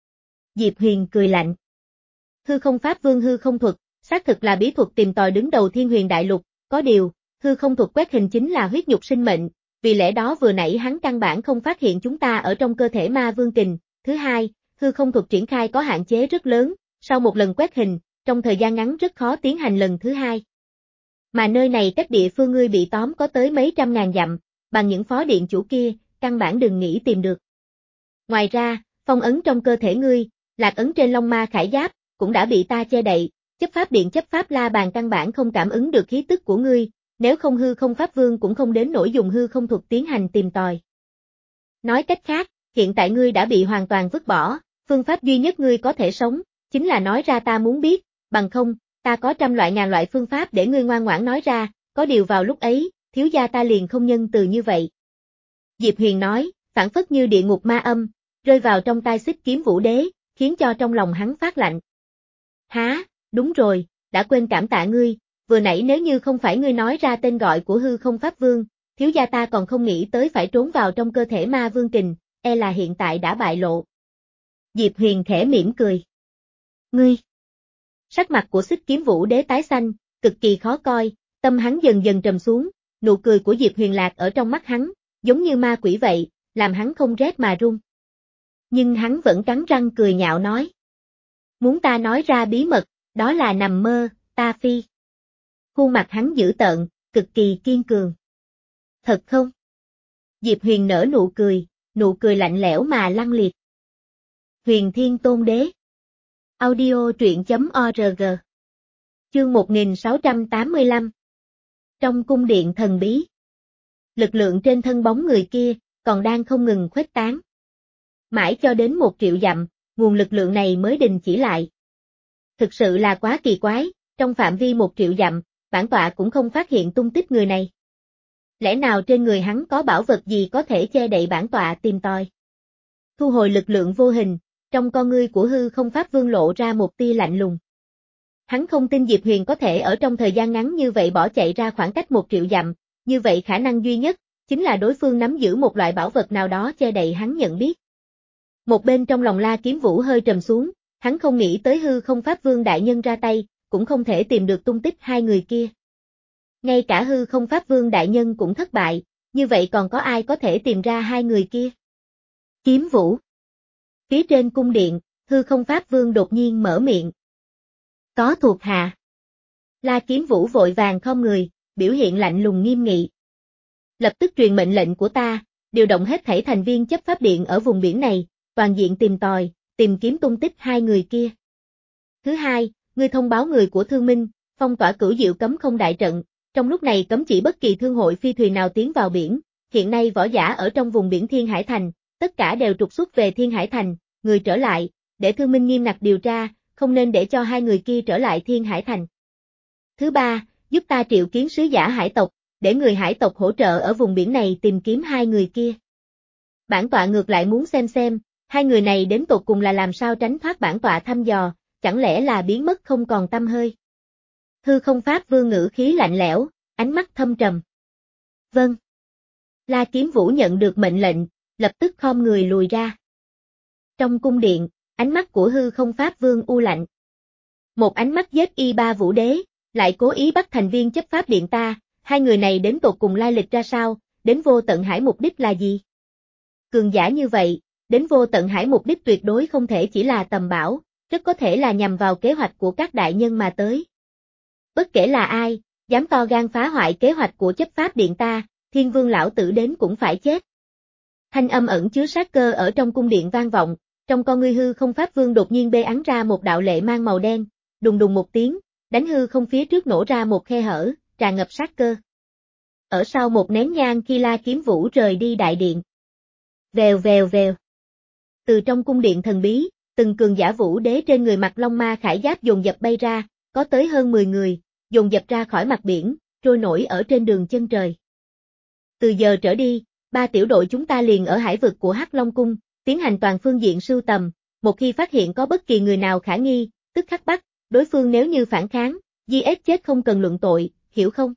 Diệp Huyền cười lạnh. Hư không pháp vương hư không thuật, xác thực là bí thuật tìm tòi đứng đầu thiên huyền đại lục, có điều, hư không thuật quét hình chính là huyết nhục sinh mệnh, vì lẽ đó vừa nãy hắn căn bản không phát hiện chúng ta ở trong cơ thể ma vương kình. Thứ hai, hư không thuật triển khai có hạn chế rất lớn, sau một lần quét hình, trong thời gian ngắn rất khó tiến hành lần thứ hai. Mà nơi này cách địa phương ngươi bị tóm có tới mấy trăm ngàn dặm, bằng những phó điện chủ kia, căn bản đừng nghĩ tìm được. Ngoài ra, phong ấn trong cơ thể ngươi, lạc ấn trên long ma khải giáp, cũng đã bị ta che đậy, chấp pháp điện chấp pháp la bàn căn bản không cảm ứng được khí tức của ngươi, nếu không hư không pháp vương cũng không đến nỗi dùng hư không thuật tiến hành tìm tòi. Nói cách khác, hiện tại ngươi đã bị hoàn toàn vứt bỏ, phương pháp duy nhất ngươi có thể sống, chính là nói ra ta muốn biết, bằng không, ta có trăm loại ngàn loại phương pháp để ngươi ngoan ngoãn nói ra, có điều vào lúc ấy, thiếu gia ta liền không nhân từ như vậy. Diệp Huyền nói, phản phất như địa ngục ma âm, rơi vào trong tai xích kiếm vũ đế, khiến cho trong lòng hắn phát lạnh. Há, đúng rồi, đã quên cảm tạ ngươi, vừa nãy nếu như không phải ngươi nói ra tên gọi của hư không pháp vương, thiếu gia ta còn không nghĩ tới phải trốn vào trong cơ thể ma vương kình, e là hiện tại đã bại lộ. Diệp Huyền khẽ mỉm cười. Ngươi! Sắc mặt của xích kiếm vũ đế tái xanh, cực kỳ khó coi, tâm hắn dần dần trầm xuống, nụ cười của Diệp Huyền lạc ở trong mắt hắn, giống như ma quỷ vậy, làm hắn không rét mà run. Nhưng hắn vẫn cắn răng cười nhạo nói. Muốn ta nói ra bí mật, đó là nằm mơ, ta phi. Khuôn mặt hắn dữ tợn, cực kỳ kiên cường. Thật không? Diệp Huyền nở nụ cười, nụ cười lạnh lẽo mà lăng liệt. Huyền Thiên Tôn Đế. Audio truyện chấm org. Chương một nghìn sáu trăm tám mươi lăm. Trong cung điện thần bí. Lực lượng trên thân bóng người kia, còn đang không ngừng khuếch tán. Mãi cho đến một triệu dặm, nguồn lực lượng này mới đình chỉ lại. Thực sự là quá kỳ quái, trong phạm vi một triệu dặm, bản tọa cũng không phát hiện tung tích người này. Lẽ nào trên người hắn có bảo vật gì có thể che đậy bản tọa tìm tòi? Thu hồi lực lượng vô hình, trong con ngươi của hư không pháp vương lộ ra một tia lạnh lùng. Hắn không tin Diệp Huyền có thể ở trong thời gian ngắn như vậy bỏ chạy ra khoảng cách một triệu dặm, như vậy khả năng duy nhất, chính là đối phương nắm giữ một loại bảo vật nào đó che đậy hắn nhận biết. Một bên trong lòng La Kiếm Vũ hơi trầm xuống, hắn không nghĩ tới hư không pháp vương đại nhân ra tay, cũng không thể tìm được tung tích hai người kia. Ngay cả hư không pháp vương đại nhân cũng thất bại, như vậy còn có ai có thể tìm ra hai người kia? Kiếm Vũ. Phía trên cung điện, hư không pháp vương đột nhiên mở miệng. Có thuộc hạ. La Kiếm Vũ vội vàng khom người, biểu hiện lạnh lùng nghiêm nghị. Lập tức truyền mệnh lệnh của ta, điều động hết thảy thành viên chấp pháp điện ở vùng biển này, toàn diện tìm tòi, tìm kiếm tung tích hai người kia. Thứ hai, ngươi thông báo người của Thương Minh, phong tỏa Cửu Diệu cấm không đại trận, trong lúc này cấm chỉ bất kỳ thương hội phi thuyền nào tiến vào biển, hiện nay võ giả ở trong vùng biển Thiên Hải Thành, tất cả đều trục xuất về Thiên Hải Thành, người trở lại, để Thương Minh nghiêm ngặt điều tra, không nên để cho hai người kia trở lại Thiên Hải Thành. Thứ ba, giúp ta triệu kiến sứ giả hải tộc, để người hải tộc hỗ trợ ở vùng biển này tìm kiếm hai người kia. Bản tọa ngược lại muốn xem xem, hai người này đến tột cùng là làm sao tránh thoát bản tọa thăm dò, chẳng lẽ là biến mất không còn tăm hơi. Hư không pháp vương ngữ khí lạnh lẽo, ánh mắt thâm trầm. Vâng. La Kiếm Vũ nhận được mệnh lệnh, lập tức khom người lùi ra. Trong cung điện, ánh mắt của hư không pháp vương u lạnh. Một ánh mắt giết y ba vũ đế, lại cố ý bắt thành viên chấp pháp điện ta, hai người này đến tột cùng lai lịch ra sao, đến vô tận hải mục đích là gì? Cường giả như vậy, đến vô tận hải mục đích tuyệt đối không thể chỉ là tầm bảo, rất có thể là nhằm vào kế hoạch của các đại nhân mà tới. Bất kể là ai, dám to gan phá hoại kế hoạch của chấp pháp điện ta, Thiên Vương lão tử đến cũng phải chết. Thanh âm ẩn chứa sát cơ ở trong cung điện vang vọng, trong con ngươi hư không pháp vương đột nhiên bê ắn ra một đạo lệ mang màu đen, đùng đùng một tiếng, đánh hư không phía trước nổ ra một khe hở, tràn ngập sát cơ. Ở sau một nén nhang khi La Kiếm Vũ rời đi đại điện. Vèo vèo vèo. Từ trong cung điện thần bí, từng cường giả vũ đế trên người mặc long ma khải giáp dồn dập bay ra, có tới hơn mười người, dồn dập ra khỏi mặt biển, trôi nổi ở trên đường chân trời. Từ giờ trở đi, ba tiểu đội chúng ta liền ở hải vực của Hắc Long Cung, tiến hành toàn phương diện sưu tầm, một khi phát hiện có bất kỳ người nào khả nghi, tức khắc bắt, đối phương nếu như phản kháng, giết chết không cần luận tội, hiểu không?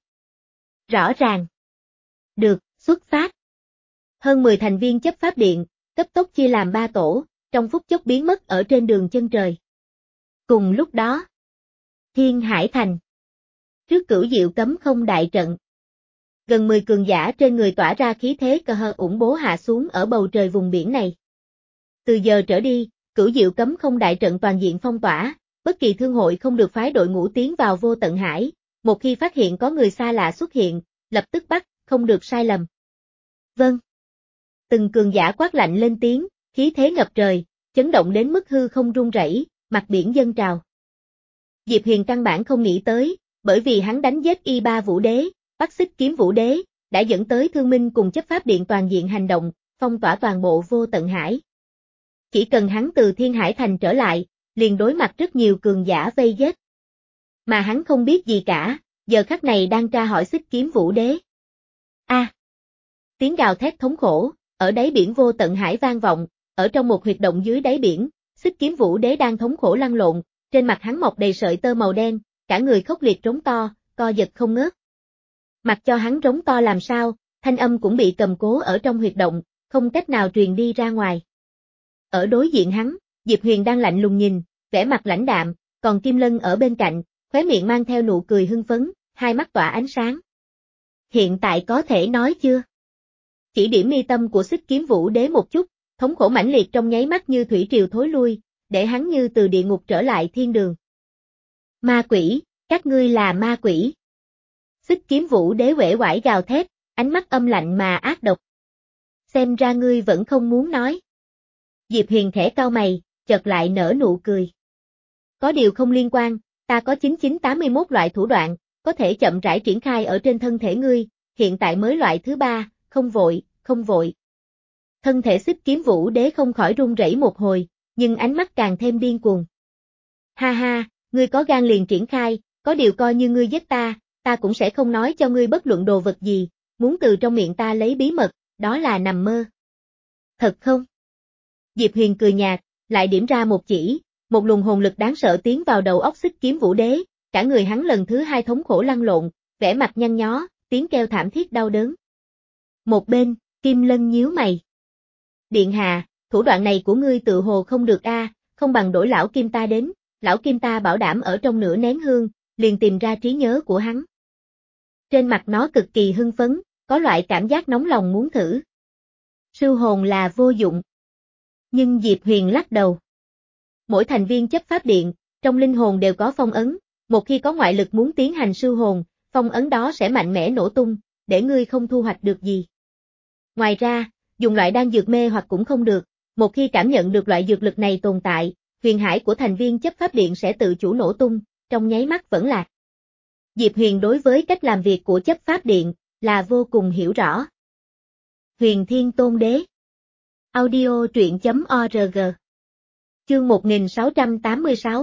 Rõ ràng. Được, xuất phát. Hơn mười thành viên chấp pháp điện, cấp tốc chia làm ba tổ, trong phút chốc biến mất ở trên đường chân trời. Cùng lúc đó, Thiên Hải Thành. Trước Cửu Diệu cấm không đại trận. Gần mười cường giả trên người tỏa ra khí thế cờ hờ ủng bố hạ xuống ở bầu trời vùng biển này. Từ giờ trở đi, Cửu Diệu cấm không đại trận toàn diện phong tỏa, bất kỳ thương hội không được phái đội ngũ tiến vào vô tận hải, một khi phát hiện có người xa lạ xuất hiện, lập tức bắt, không được sai lầm. Vâng. Từng cường giả quát lạnh lên tiếng, khí thế ngập trời, chấn động đến mức hư không rung rẩy, mặt biển dâng trào. Diệp Huyền căn bản không nghĩ tới, bởi vì hắn đánh giết y ba vũ đế, bắt xích kiếm vũ đế, đã dẫn tới Thương Minh cùng chấp pháp điện toàn diện hành động, phong tỏa toàn bộ vô tận hải. Chỉ cần hắn từ Thiên Hải Thành trở lại, liền đối mặt rất nhiều cường giả vây giết. Mà hắn không biết gì cả, giờ khắc này đang tra hỏi xích kiếm vũ đế. A! À, tiếng gào thét thống khổ, ở đáy biển vô tận hải vang vọng, ở trong một huyệt động dưới đáy biển, xích kiếm vũ đế đang thống khổ lăn lộn, trên mặt hắn mọc đầy sợi tơ màu đen, cả người khốc liệt trống to, co giật không ngớt. Mặc cho hắn trống to làm sao, thanh âm cũng bị cầm cố ở trong huyệt động, không cách nào truyền đi ra ngoài. Ở đối diện hắn, Diệp Huyền đang lạnh lùng nhìn, vẻ mặt lãnh đạm, còn Kim Lân ở bên cạnh, khóe miệng mang theo nụ cười hưng phấn, hai mắt tỏa ánh sáng. Hiện tại có thể nói chưa? Chỉ điểm mi tâm của xích kiếm vũ đế một chút, thống khổ mãnh liệt trong nháy mắt như thủy triều thối lui, để hắn như từ địa ngục trở lại thiên đường. Ma quỷ, các ngươi là ma quỷ. Xích kiếm vũ đế uể oải gào thét, ánh mắt âm lạnh mà ác độc. Xem ra ngươi vẫn không muốn nói. Diệp Huyền khẽ cau mày, chợt lại nở nụ cười. Có điều không liên quan, ta có chín chín tám mươi mốt loại thủ đoạn, có thể chậm rãi triển khai ở trên thân thể ngươi, hiện tại mới loại thứ ba, không vội, không vội. Thân thể Xích Kiếm Vũ Đế không khỏi run rẩy một hồi, nhưng ánh mắt càng thêm điên cuồng. Ha ha, ngươi có gan liền triển khai, có điều coi như ngươi giết ta, ta cũng sẽ không nói cho ngươi bất luận đồ vật gì, muốn từ trong miệng ta lấy bí mật, đó là nằm mơ. Thật không? Diệp Huyền cười nhạt, lại điểm ra một chỉ, một luồng hồn lực đáng sợ tiến vào đầu óc Xích Kiếm Vũ Đế, cả người hắn lần thứ hai thống khổ lăn lộn, vẻ mặt nhăn nhó, tiếng kêu thảm thiết đau đớn. Một bên, Kim Lân nhíu mày. Điện hạ, thủ đoạn này của ngươi tự hồ không được a, không bằng đổi lão Kim ta đến, lão Kim ta bảo đảm ở trong nửa nén hương, liền tìm ra trí nhớ của hắn. Trên mặt nó cực kỳ hưng phấn, có loại cảm giác nóng lòng muốn thử. Sư hồn là vô dụng. Nhưng Diệp Huyền lắc đầu. Mỗi thành viên chấp pháp điện, trong linh hồn đều có phong ấn, một khi có ngoại lực muốn tiến hành sư hồn, phong ấn đó sẽ mạnh mẽ nổ tung, để ngươi không thu hoạch được gì. Ngoài ra, dùng loại đan dược mê hoặc cũng không được, một khi cảm nhận được loại dược lực này tồn tại, huyền hải của thành viên chấp pháp điện sẽ tự chủ nổ tung, trong nháy mắt vẫn lạc. Diệp Huyền đối với cách làm việc của chấp pháp điện, là vô cùng hiểu rõ. Huyền Thiên Tôn Đế. Audio truyện chấm org. Chương một nghìn sáu trăm tám mươi sáu.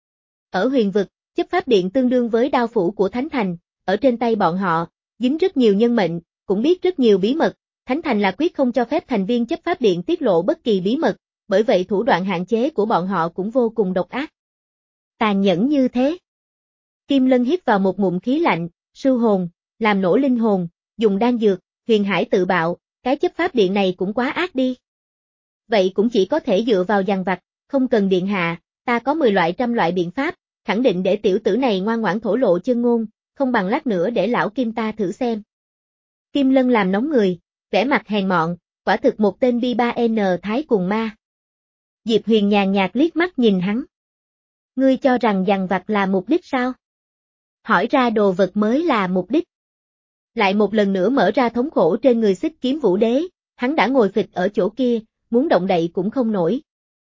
Ở huyền vực, chấp pháp điện tương đương với đao phủ của Thánh Thành, ở trên tay bọn họ, dính rất nhiều nhân mệnh, cũng biết rất nhiều bí mật, Thánh Thành là quyết không cho phép thành viên chấp pháp điện tiết lộ bất kỳ bí mật, bởi vậy thủ đoạn hạn chế của bọn họ cũng vô cùng độc ác. Tàn nhẫn như thế. Kim Lân hít vào một ngụm khí lạnh, sư hồn, làm nổ linh hồn, dùng đan dược, huyền hải tự bạo, cái chấp pháp điện này cũng quá ác đi. Vậy cũng chỉ có thể dựa vào dằn vặt, không cần điện hạ, ta có mười loại trăm loại biện pháp, khẳng định để tiểu tử này ngoan ngoãn thổ lộ chân ngôn, không bằng lát nữa để lão Kim ta thử xem. Kim Lân làm nóng người, vẻ mặt hèn mọn, quả thực một tên bi ba N thái cùng ma. Diệp Huyền nhàn nhạt liếc mắt nhìn hắn. Ngươi cho rằng dằn vặt là mục đích sao? Hỏi ra đồ vật mới là mục đích. Lại một lần nữa mở ra thống khổ trên người Xích Kiếm Vũ Đế, hắn đã ngồi phịch ở chỗ kia, muốn động đậy cũng không nổi.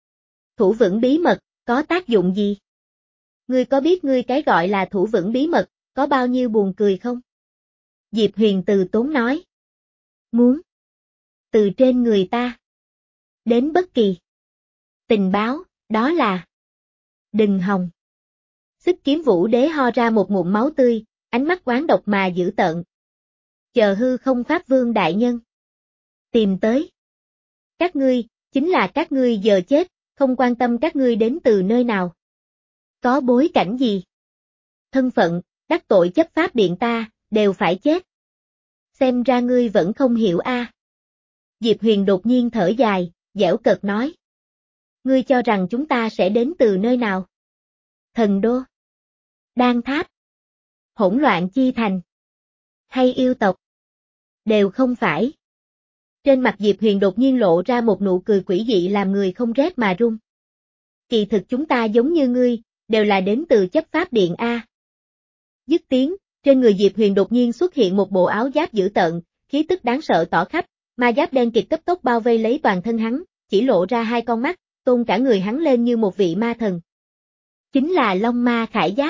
Thủ vững bí mật, có tác dụng gì? Ngươi có biết ngươi cái gọi là thủ vững bí mật, có bao nhiêu buồn cười không? Diệp Huyền từ tốn nói. Muốn. Từ trên người ta. Đến bất kỳ. Tình báo, đó là. Đừng hòng. Xích Kiếm Vũ Đế ho ra một ngụm máu tươi, ánh mắt oán độc mà dữ tợn. Chờ hư không pháp vương đại nhân. Tìm tới. Các ngươi, chính là các ngươi giờ chết, không quan tâm các ngươi đến từ nơi nào. Có bối cảnh gì? Thân phận, đắc tội chấp pháp điện ta, đều phải chết. Xem ra ngươi vẫn không hiểu a. À. Diệp Huyền đột nhiên thở dài, dẻo cợt nói. Ngươi cho rằng chúng ta sẽ đến từ nơi nào? Thần đô? Đan tháp? Hỗn loạn chi thành? Hay yêu tộc? Đều không phải. Trên mặt Diệp Huyền đột nhiên lộ ra một nụ cười quỷ dị làm người không rét mà run. Kỳ thực chúng ta giống như ngươi, đều là đến từ chấp pháp điện A. Dứt tiếng, trên người Diệp Huyền đột nhiên xuất hiện một bộ áo giáp dữ tợn, khí tức đáng sợ tỏ khắp, ma giáp đen kịt cấp tốc bao vây lấy toàn thân hắn, chỉ lộ ra hai con mắt, tôn cả người hắn lên như một vị ma thần. Chính là Long Ma Khải Giáp.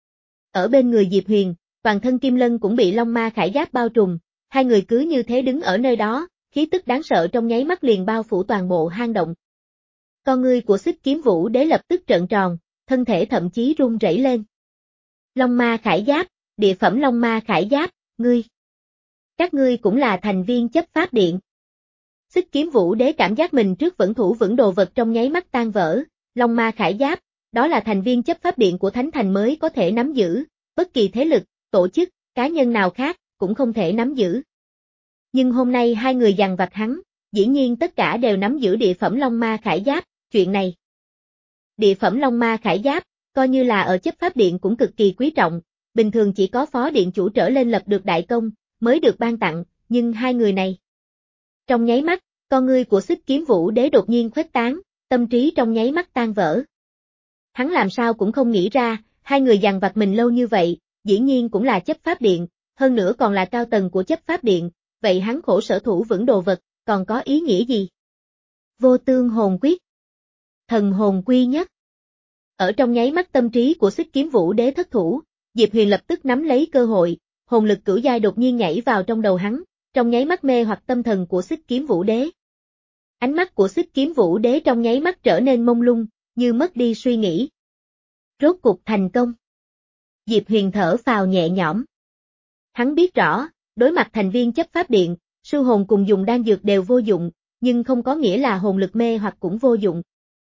Ở bên người Diệp Huyền, toàn thân Kim Lân cũng bị Long Ma Khải Giáp bao trùm, hai người cứ như thế đứng ở nơi đó, khí tức đáng sợ trong nháy mắt liền bao phủ toàn bộ hang động. Con ngươi của Xích Kiếm Vũ Đế lập tức trợn tròn, thân thể thậm chí run rẩy lên. Long Ma Khải Giáp, địa phẩm Long Ma Khải Giáp, ngươi. Các ngươi cũng là thành viên chấp pháp điện. Xích Kiếm Vũ Đế cảm giác mình trước vẫn thủ vững đồ vật trong nháy mắt tan vỡ, Long Ma Khải Giáp, đó là thành viên chấp pháp điện của Thánh Thành mới có thể nắm giữ, bất kỳ thế lực, tổ chức, cá nhân nào khác, cũng không thể nắm giữ. Nhưng hôm nay hai người dằn vặt hắn, dĩ nhiên tất cả đều nắm giữ địa phẩm Long Ma Khải Giáp, chuyện này. Địa phẩm Long Ma Khải Giáp, coi như là ở chấp pháp điện cũng cực kỳ quý trọng, bình thường chỉ có phó điện chủ trở lên lập được đại công, mới được ban tặng, nhưng hai người này. Trong nháy mắt, con ngươi của Xích Kiếm Vũ Đế đột nhiên khuếch tán, tâm trí trong nháy mắt tan vỡ. Hắn làm sao cũng không nghĩ ra, hai người dằn vặt mình lâu như vậy, dĩ nhiên cũng là chấp pháp điện, hơn nữa còn là cao tầng của chấp pháp điện, vậy hắn khổ sở thủ vững đồ vật, còn có ý nghĩa gì? Vô tương hồn quyết. Thần hồn quy nhất. Ở trong nháy mắt tâm trí của Xích Kiếm Vũ Đế thất thủ, Diệp Huyền lập tức nắm lấy cơ hội, hồn lực cửu giai đột nhiên nhảy vào trong đầu hắn, trong nháy mắt mê hoặc tâm thần của Xích Kiếm Vũ Đế. Ánh mắt của Xích Kiếm Vũ Đế trong nháy mắt trở nên mông lung, như mất đi suy nghĩ. Rốt cục thành công. Diệp Huyền thở phào nhẹ nhõm. Hắn biết rõ, đối mặt thành viên chấp pháp điện, sư hồn cùng dùng đan dược đều vô dụng, nhưng không có nghĩa là hồn lực mê hoặc cũng vô dụng.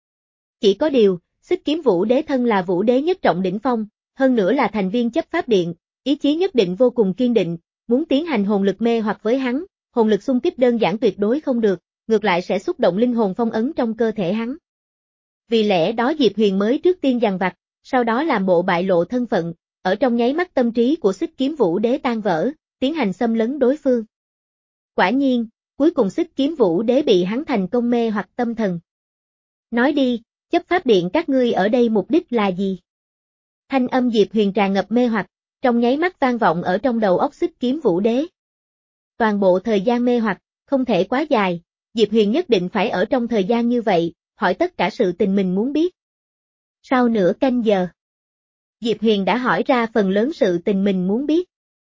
Chỉ có điều, Xích Kiếm Vũ Đế thân là Vũ Đế nhất trọng đỉnh phong, hơn nữa là thành viên chấp pháp điện, ý chí nhất định vô cùng kiên định, muốn tiến hành hồn lực mê hoặc với hắn, hồn lực xung kích đơn giản tuyệt đối không được, ngược lại sẽ xúc động linh hồn phong ấn trong cơ thể hắn. Vì lẽ đó Diệp Huyền mới trước tiên dằn vặt, sau đó làm bộ bại lộ thân phận, ở trong nháy mắt tâm trí của Xích Kiếm Vũ Đế tan vỡ, tiến hành xâm lấn đối phương. Quả nhiên, cuối cùng Xích Kiếm Vũ Đế bị hắn thành công mê hoặc tâm thần. Nói đi, chấp pháp điện các ngươi ở đây mục đích là gì? Thanh âm Diệp Huyền tràn ngập mê hoặc, trong nháy mắt vang vọng ở trong đầu óc Xích Kiếm Vũ Đế. Toàn bộ thời gian mê hoặc, không thể quá dài, Diệp Huyền nhất định phải ở trong thời gian như vậy, hỏi tất cả sự tình mình muốn biết. Sau nửa canh giờ, Diệp Huyền đã hỏi ra phần lớn sự tình mình muốn biết.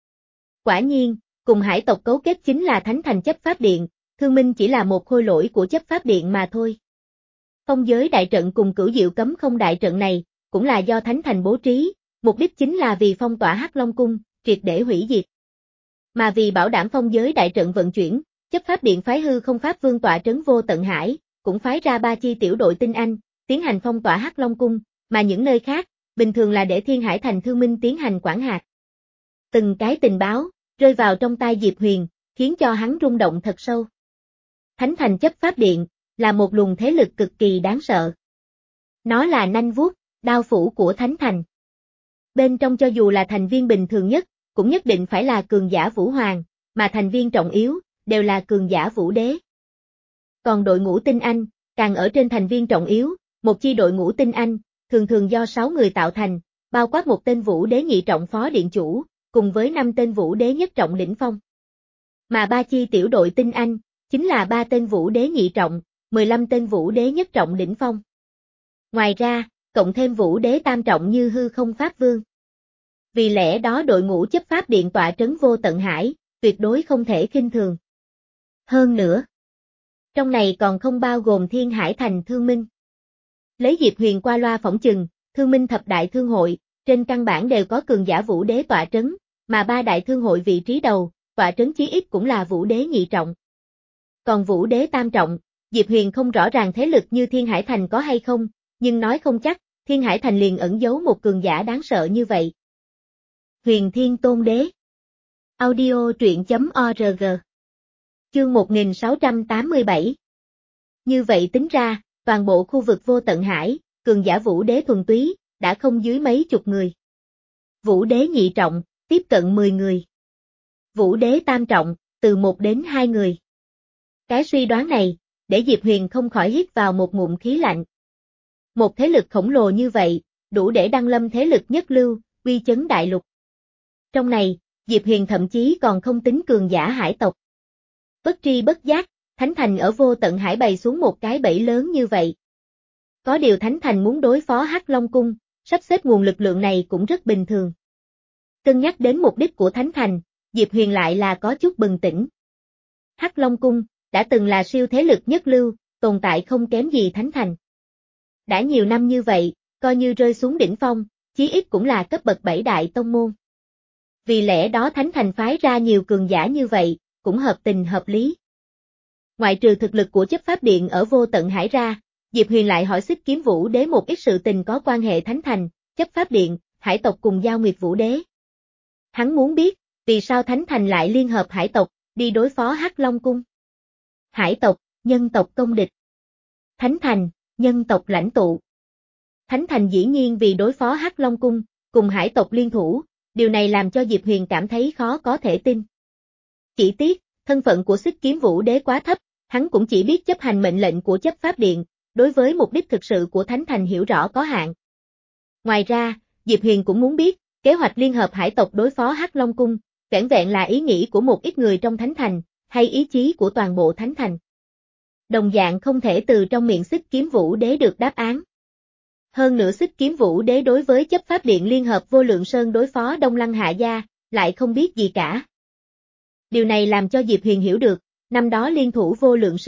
Quả nhiên, cùng hải tộc cấu kết chính là Thánh Thành chấp pháp điện, Thương Minh chỉ là một khôi lỗi của chấp pháp điện mà thôi. Phong giới đại trận cùng cửu diệu cấm không đại trận này, cũng là do Thánh Thành bố trí, mục đích chính là vì phong tỏa Hắc Long Cung, triệt để hủy diệt. Mà vì bảo đảm phong giới đại trận vận chuyển, chấp pháp điện phái hư không pháp vương tọa trấn Vô Tận Hải, cũng phái ra ba chi tiểu đội tinh anh, tiến hành phong tỏa Hắc Long Cung, mà những nơi khác, bình thường là để Thiên Hải Thành Thương Minh tiến hành quản hạt. Từng cái tình báo, rơi vào trong tai Diệp Huyền, khiến cho hắn rung động thật sâu. Thánh Thành chấp pháp điện, là một luồng thế lực cực kỳ đáng sợ. Nó là nanh vuốt, đao phủ của Thánh Thành. Bên trong cho dù là thành viên bình thường nhất, cũng nhất định phải là cường giả vũ hoàng, mà thành viên trọng yếu, đều là cường giả vũ đế. Còn đội ngũ tinh anh, càng ở trên thành viên trọng yếu, một chi đội ngũ tinh anh, thường thường do sáu người tạo thành, bao quát một tên vũ đế nhị trọng phó điện chủ, cùng với năm tên vũ đế nhất trọng đỉnh phong. Mà ba chi tiểu đội tinh anh, chính là ba tên vũ đế nhị trọng, mười lăm tên vũ đế nhất trọng đỉnh phong. Ngoài ra, cộng thêm vũ đế tam trọng như hư không pháp vương. Vì lẽ đó đội ngũ chấp pháp điện tọa trấn Vô Tận Hải, tuyệt đối không thể khinh thường. Hơn nữa, trong này còn không bao gồm Thiên Hải Thành Thương Minh. Lấy Diệp Huyền qua loa phỏng chừng, Thương Minh thập đại thương hội, trên căn bản đều có cường giả vũ đế tọa trấn, mà ba đại thương hội vị trí đầu, tọa trấn chí ít cũng là vũ đế nhị trọng. Còn vũ đế tam trọng, Diệp Huyền không rõ ràng thế lực như Thiên Hải Thành có hay không, nhưng nói không chắc, Thiên Hải Thành liền ẩn giấu một cường giả đáng sợ như vậy. Huyền Thiên Tôn Đế. Audio truyện chấm org. Chương một nghìn sáu trăm tám mươi bảy. Như vậy tính ra, toàn bộ khu vực Vô Tận Hải, cường giả vũ đế thuần túy, đã không dưới mấy chục người. Vũ đế nhị trọng, tiếp cận mười người. Vũ đế tam trọng, từ một đến hai người. Cái suy đoán này, để Diệp Huyền không khỏi hít vào một ngụm khí lạnh. Một thế lực khổng lồ như vậy, đủ để đăng lâm thế lực nhất lưu, uy chấn đại lục. Trong này, Diệp Huyền thậm chí còn không tính cường giả hải tộc. Bất tri bất giác, Thánh Thành ở Vô Tận Hải bày xuống một cái bẫy lớn như vậy. Có điều Thánh Thành muốn đối phó Hắc Long Cung, sắp xếp nguồn lực lượng này cũng rất bình thường. Cân nhắc đến mục đích của Thánh Thành, Diệp Huyền lại là có chút bừng tỉnh. Hắc Long Cung, đã từng là siêu thế lực nhất lưu, tồn tại không kém gì Thánh Thành. Đã nhiều năm như vậy, coi như rơi xuống đỉnh phong, chí ít cũng là cấp bậc bảy đại tông môn. Vì lẽ đó Thánh Thành phái ra nhiều cường giả như vậy, cũng hợp tình hợp lý. Ngoại trừ thực lực của chấp pháp điện ở Vô Tận Hải ra, Diệp Huyền lại hỏi Xích Kiếm Vũ Đế một ít sự tình có quan hệ Thánh Thành, chấp pháp điện, hải tộc cùng Giao Nguyệt Vũ Đế. Hắn muốn biết, vì sao Thánh Thành lại liên hợp hải tộc, đi đối phó Hắc Long Cung. Hải tộc, nhân tộc công địch. Thánh Thành, nhân tộc lãnh tụ. Thánh Thành dĩ nhiên vì đối phó Hắc Long Cung, cùng hải tộc liên thủ, điều này làm cho Diệp Huyền cảm thấy khó có thể tin. Chỉ tiếc, thân phận của Xích Kiếm Vũ Đế quá thấp, hắn cũng chỉ biết chấp hành mệnh lệnh của chấp pháp điện, đối với mục đích thực sự của Thánh Thành hiểu rõ có hạn. Ngoài ra, Diệp Huyền cũng muốn biết, kế hoạch liên hợp hải tộc đối phó Hắc Long Cung, vẻn vẹn là ý nghĩ của một ít người trong Thánh Thành, hay ý chí của toàn bộ Thánh Thành. Đồng dạng không thể từ trong miệng Xích Kiếm Vũ Đế được đáp án. Hơn nữa Xích Kiếm Vũ Đế đối với chấp pháp điện liên hợp Vô Lượng Sơn đối phó Đông Lăng Hạ Gia, lại không biết gì cả. Điều này làm cho Diệp Huyền hiểu được, năm đó liên thủ Vô Lượng Sơn,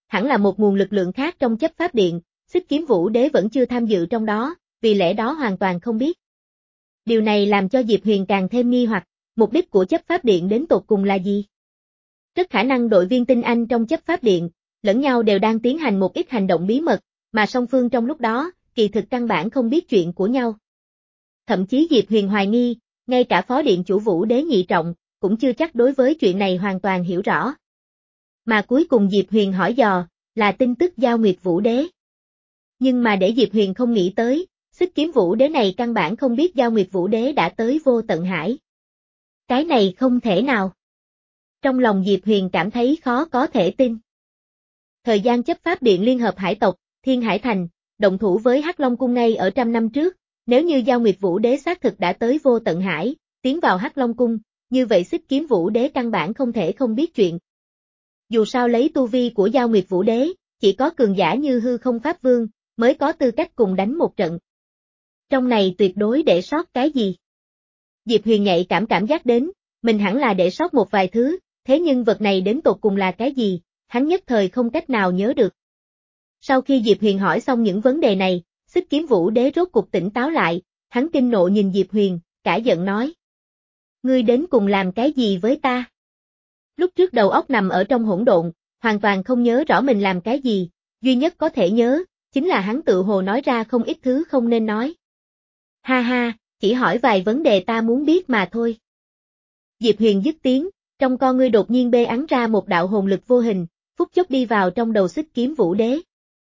hẳn là một nguồn lực lượng khác trong chấp pháp điện, Xích Kiếm Vũ Đế vẫn chưa tham dự trong đó, vì lẽ đó hoàn toàn không biết. Điều này làm cho Diệp Huyền càng thêm nghi hoặc, mục đích của chấp pháp điện đến tột cùng là gì? Rất khả năng đội viên tinh anh trong chấp pháp điện, lẫn nhau đều đang tiến hành một ít hành động bí mật, mà song phương trong lúc đó, kỳ thực căn bản không biết chuyện của nhau. Thậm chí Diệp Huyền hoài nghi, ngay cả phó điện chủ Vũ Đế nhị trọng, cũng chưa chắc đối với chuyện này hoàn toàn hiểu rõ. Mà cuối cùng Diệp Huyền hỏi dò, là tin tức Giao Nguyệt Vũ Đế. Nhưng mà để Diệp Huyền không nghĩ tới, Xích Kiếm Vũ Đế này căn bản không biết Giao Nguyệt Vũ Đế đã tới Vô Tận Hải. Cái này không thể nào. Trong lòng Diệp Huyền cảm thấy khó có thể tin. Thời gian chấp pháp điện liên hợp hải tộc, Thiên Hải Thành, động thủ với Hắc Long Cung ngay ở trăm năm trước, nếu như Giao Nguyệt Vũ Đế xác thực đã tới Vô Tận Hải, tiến vào Hắc Long Cung, như vậy Xích Kiếm Vũ Đế căn bản không thể không biết chuyện. Dù sao lấy tu vi của Giao Nguyệt Vũ Đế, chỉ có cường giả như Hư Không Pháp Vương, mới có tư cách cùng đánh một trận. Trong này tuyệt đối để sót cái gì? Diệp Huyền nhạy cảm cảm giác đến, mình hẳn là để sót một vài thứ, thế nhưng vật này đến tột cùng là cái gì, hắn nhất thời không cách nào nhớ được. Sau khi Diệp Huyền hỏi xong những vấn đề này, Xích Kiếm Vũ Đế rốt cục tỉnh táo lại, hắn kinh nộ nhìn Diệp Huyền, cả giận nói. Ngươi đến cùng làm cái gì với ta? Lúc trước đầu óc nằm ở trong hỗn độn, hoàn toàn không nhớ rõ mình làm cái gì, duy nhất có thể nhớ, chính là hắn tự hồ nói ra không ít thứ không nên nói. Ha ha, chỉ hỏi vài vấn đề ta muốn biết mà thôi. Diệp Huyền dứt tiếng, trong con ngươi đột nhiên bê ắn ra một đạo hồn lực vô hình, phút chốc đi vào trong đầu Xích Kiếm Vũ Đế.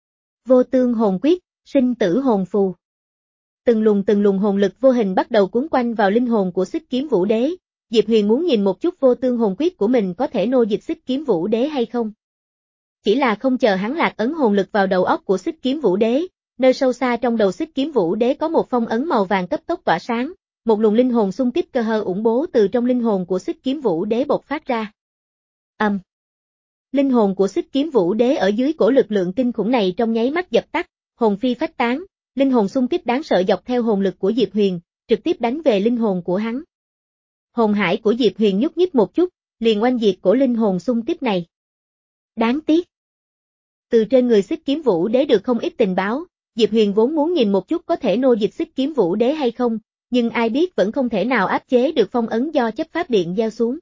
Vô tương hồn quyết, sinh tử hồn phù. Từng luồng từng luồng hồn lực vô hình bắt đầu cuốn quanh vào linh hồn của Xích Kiếm Vũ Đế. Diệp Huyền muốn nhìn một chút vô tương hồn quyết của mình có thể nô dịch Xích Kiếm Vũ Đế hay không. Chỉ là không chờ hắn lạc ấn hồn lực vào đầu óc của Xích Kiếm Vũ Đế, nơi sâu xa trong đầu Xích Kiếm Vũ Đế có một phong ấn màu vàng cấp tốc tỏa sáng, một luồng linh hồn xung kích cơ hơ ủng bố từ trong linh hồn của Xích Kiếm Vũ Đế bộc phát ra. Ầm. Um. Linh hồn của Xích Kiếm Vũ Đế ở dưới cổ lực lượng kinh khủng này trong nháy mắt dập tắt, hồn phi phách tán, linh hồn xung kích đáng sợ dọc theo hồn lực của Diệp Huyền, trực tiếp đánh về linh hồn của hắn. Hồn hải của Diệp Huyền nhúc nhích một chút, liền oanh diệt cổ linh hồn xung kích này. Đáng tiếc. Từ trên người Xích Kiếm Vũ Đế được không ít tình báo, Diệp Huyền vốn muốn nhìn một chút có thể nô dịch Xích Kiếm Vũ Đế hay không, nhưng ai biết vẫn không thể nào áp chế được phong ấn do chấp pháp điện gieo xuống.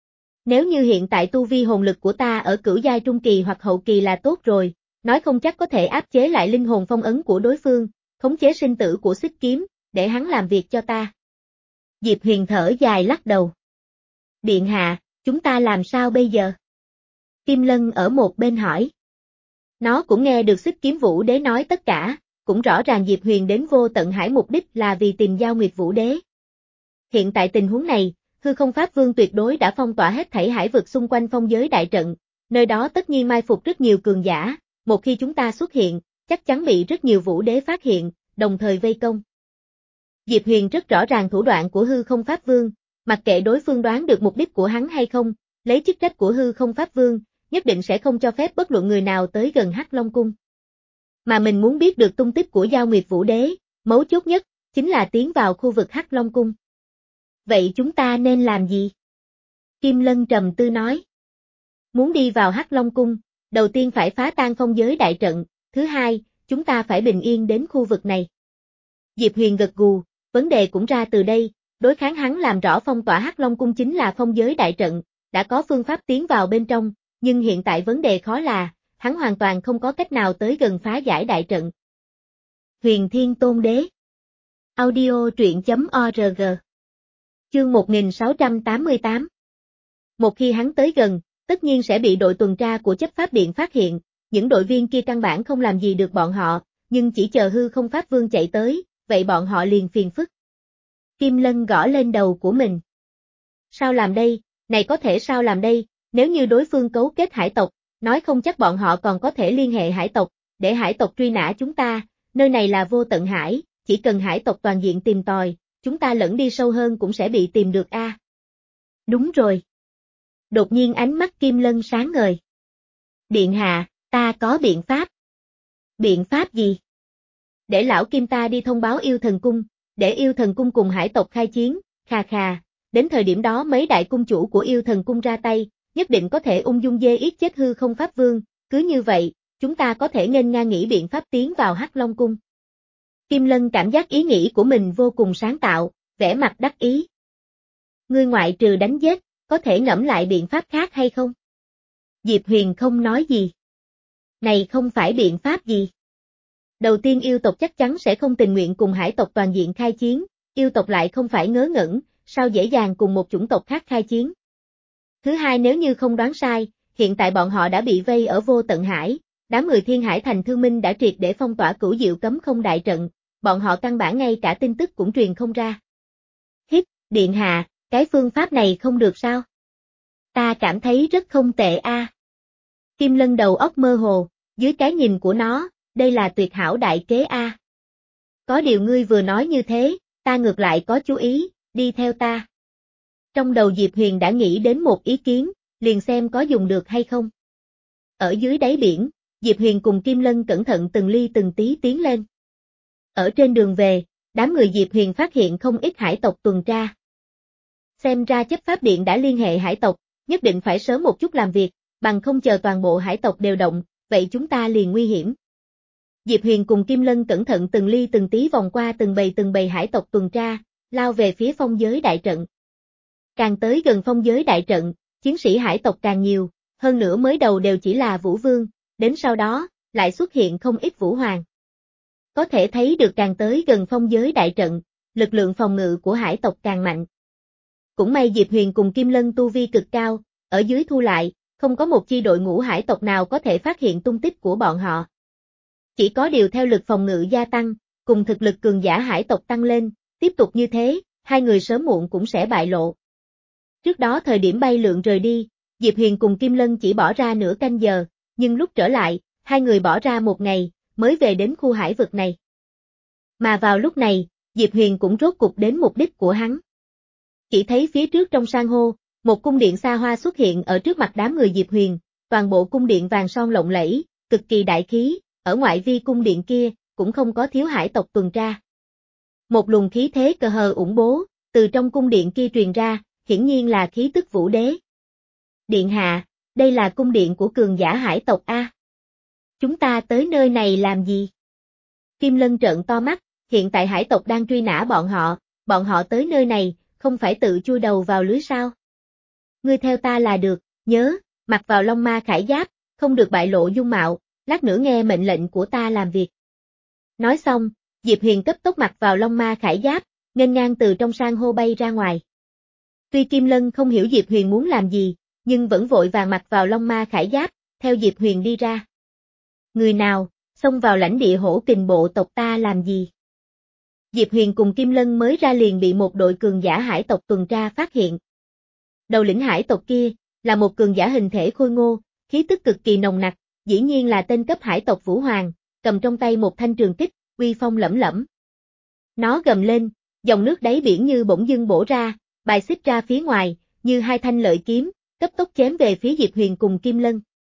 Nếu như hiện tại tu vi hồn lực của ta ở cửu giai trung kỳ hoặc hậu kỳ là tốt rồi, nói không chắc có thể áp chế lại linh hồn phong ấn của đối phương, khống chế sinh tử của Xích Kiếm, để hắn làm việc cho ta. Diệp Huyền thở dài lắc đầu. Điện hạ, chúng ta làm sao bây giờ? Kim Lân ở một bên hỏi. Nó cũng nghe được Xích Kiếm Vũ Đế nói tất cả, cũng rõ ràng Diệp Huyền đến Vô Tận Hải mục đích là vì tìm Giao Nguyệt Vũ Đế. Hiện tại tình huống này, Hư Không Pháp Vương tuyệt đối đã phong tỏa hết thảy hải vực xung quanh phong giới đại trận, nơi đó tất nhiên mai phục rất nhiều cường giả, một khi chúng ta xuất hiện, chắc chắn bị rất nhiều Vũ Đế phát hiện, đồng thời vây công. Diệp Huyền rất rõ ràng thủ đoạn của Hư Không Pháp Vương, mặc kệ đối phương đoán được mục đích của hắn hay không, lấy chức trách của Hư Không Pháp Vương, nhất định sẽ không cho phép bất luận người nào tới gần Hắc Long Cung. Mà mình muốn biết được tung tích của Giao Nguyệt Vũ Đế, mấu chốt nhất, chính là tiến vào khu vực Hắc Long Cung. Vậy chúng ta nên làm gì? Kim Lân trầm tư nói. Muốn đi vào Hắc Long Cung, đầu tiên phải phá tan phong giới đại trận, thứ hai, chúng ta phải bình yên đến khu vực này. Diệp Huyền gật gù, vấn đề cũng ra từ đây, đối kháng hắn làm rõ phong tỏa Hắc Long Cung chính là phong giới đại trận, đã có phương pháp tiến vào bên trong, nhưng hiện tại vấn đề khó là, hắn hoàn toàn không có cách nào tới gần phá giải đại trận. Huyền Thiên Tôn Đế. Audio truyện chấm org. Chương một nghìn sáu trăm tám mươi tám. Một khi hắn tới gần, tất nhiên sẽ bị đội tuần tra của chấp pháp điện phát hiện, những đội viên kia căn bản không làm gì được bọn họ, nhưng chỉ chờ Hư Không Pháp Vương chạy tới, vậy bọn họ liền phiền phức. Kim Lân gõ lên đầu của mình. Sao làm đây, này có thể sao làm đây, nếu như đối phương cấu kết hải tộc, nói không chắc bọn họ còn có thể liên hệ hải tộc, để hải tộc truy nã chúng ta, nơi này là Vô Tận Hải, chỉ cần hải tộc toàn diện tìm tòi, chúng ta lẫn đi sâu hơn cũng sẽ bị tìm được a. À. Đúng rồi. Đột nhiên ánh mắt Kim Lân sáng ngời. Điện hạ, ta có biện pháp. Biện pháp gì? Để lão Kim ta đi thông báo Yêu Thần Cung, để Yêu Thần Cung cùng hải tộc khai chiến, khà khà, đến thời điểm đó mấy đại cung chủ của Yêu Thần Cung ra tay, nhất định có thể ung dung dê yết chết Hư Không Pháp Vương, cứ như vậy, chúng ta có thể nghênh ngang nghĩ biện pháp tiến vào Hắc Long Cung. Kim Lân cảm giác ý nghĩ của mình vô cùng sáng tạo, vẻ mặt đắc ý. Ngươi ngoại trừ đánh giết, có thể ngẫm lại biện pháp khác hay không? Diệp Huyền không nói gì. Này không phải biện pháp gì. Đầu tiên yêu tộc chắc chắn sẽ không tình nguyện cùng hải tộc toàn diện khai chiến, yêu tộc lại không phải ngớ ngẩn, sao dễ dàng cùng một chủng tộc khác khai chiến. Thứ hai, nếu như không đoán sai, hiện tại bọn họ đã bị vây ở Vô Tận Hải, đám người Thiên Hải Thành Thương Minh đã triệt để phong tỏa Cửu Diệu Cấm Không đại trận, bọn họ căn bản ngay cả tin tức cũng truyền không ra. Hít, điện hạ, cái phương pháp này không được sao? Ta cảm thấy rất không tệ a. À. Kim Lân đầu óc mơ hồ, dưới cái nhìn của nó, đây là tuyệt hảo đại kế a. À. Có điều ngươi vừa nói như thế, ta ngược lại có chú ý, đi theo ta. Trong đầu Diệp Huyền đã nghĩ đến một ý kiến, liền xem có dùng được hay không. Ở dưới đáy biển, Diệp Huyền cùng Kim Lân cẩn thận từng ly từng tí tiến lên. Ở trên đường về, đám người Diệp Huyền phát hiện không ít hải tộc tuần tra. Xem ra chấp pháp điện đã liên hệ hải tộc, nhất định phải sớm một chút làm việc, bằng không chờ toàn bộ hải tộc đều động, vậy chúng ta liền nguy hiểm. Diệp Huyền cùng Kim Lân cẩn thận từng ly từng tí vòng qua từng bầy từng bầy hải tộc tuần tra, lao về phía phong giới đại trận. Càng tới gần phong giới đại trận, chiến sĩ hải tộc càng nhiều, hơn nữa mới đầu đều chỉ là Vũ Vương, đến sau đó, lại xuất hiện không ít Vũ Hoàng. Có thể thấy được càng tới gần phong giới đại trận, lực lượng phòng ngự của hải tộc càng mạnh. Cũng may Diệp Huyền cùng Kim Lân tu vi cực cao, ở dưới thu lại, không có một chi đội ngũ hải tộc nào có thể phát hiện tung tích của bọn họ. Chỉ có điều theo lực phòng ngự gia tăng, cùng thực lực cường giả hải tộc tăng lên, tiếp tục như thế, hai người sớm muộn cũng sẽ bại lộ. Trước đó thời điểm bay lượn rời đi, Diệp Huyền cùng Kim Lân chỉ bỏ ra nửa canh giờ, nhưng lúc trở lại, hai người bỏ ra một ngày, mới về đến khu hải vực này. Mà vào lúc này, Diệp Huyền cũng rốt cục đến mục đích của hắn. Chỉ thấy phía trước trong san hô, một cung điện xa hoa xuất hiện ở trước mặt đám người Diệp Huyền, toàn bộ cung điện vàng son lộng lẫy, cực kỳ đại khí, ở ngoại vi cung điện kia, cũng không có thiếu hải tộc tuần tra. Một luồng khí thế cờ hờ ủng bố, từ trong cung điện kia truyền ra, hiển nhiên là khí tức Vũ Đế. Điện hạ, đây là cung điện của cường giả hải tộc A. Chúng ta tới nơi này làm gì? Kim Lân trợn to mắt, hiện tại hải tộc đang truy nã bọn họ, bọn họ tới nơi này, không phải tự chui đầu vào lưới sao? Ngươi theo ta là được, nhớ, mặc vào Long Ma khải giáp, không được bại lộ dung mạo, lát nữa nghe mệnh lệnh của ta làm việc. Nói xong, Diệp Huyền cấp tốc mặc vào Long Ma khải giáp, nghênh ngang từ trong san hô bay ra ngoài. Tuy Kim Lân không hiểu Diệp Huyền muốn làm gì, nhưng vẫn vội vàng mặc vào Long Ma khải giáp, theo Diệp Huyền đi ra. Người nào, xông vào lãnh địa hổ kình bộ tộc ta làm gì? Diệp Huyền cùng Kim Lân mới ra liền bị một đội cường giả hải tộc tuần tra phát hiện. Đầu lĩnh hải tộc kia, là một cường giả hình thể khôi ngô, khí tức cực kỳ nồng nặc, dĩ nhiên là tên cấp hải tộc Vũ Hoàng, cầm trong tay một thanh trường kích, uy phong lẫm lẫm. Nó gầm lên, dòng nước đáy biển như bỗng dưng bổ ra, bài xích ra phía ngoài, như hai thanh lợi kiếm, cấp tốc chém về phía Diệp Huyền cùng Kim Lân.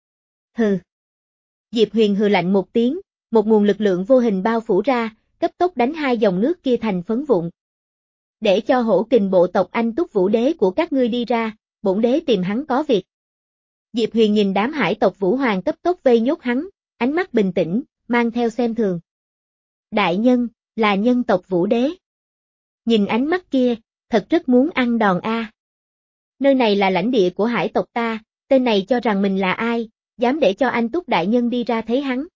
Hừ. Diệp Huyền hừ lạnh một tiếng, một nguồn lực lượng vô hình bao phủ ra, cấp tốc đánh hai dòng nước kia thành phấn vụn. Để cho hổ kình bộ tộc anh túc Vũ Đế của các ngươi đi ra, bổn đế tìm hắn có việc. Diệp Huyền nhìn đám hải tộc Vũ Hoàng cấp tốc vây nhốt hắn, ánh mắt bình tĩnh, mang theo xem thường. Đại nhân, là nhân tộc Vũ Đế. Nhìn ánh mắt kia, thật rất muốn ăn đòn a. Nơi này là lãnh địa của hải tộc ta, tên này cho rằng mình là ai, dám để cho anh túc đại nhân đi ra thấy hắn.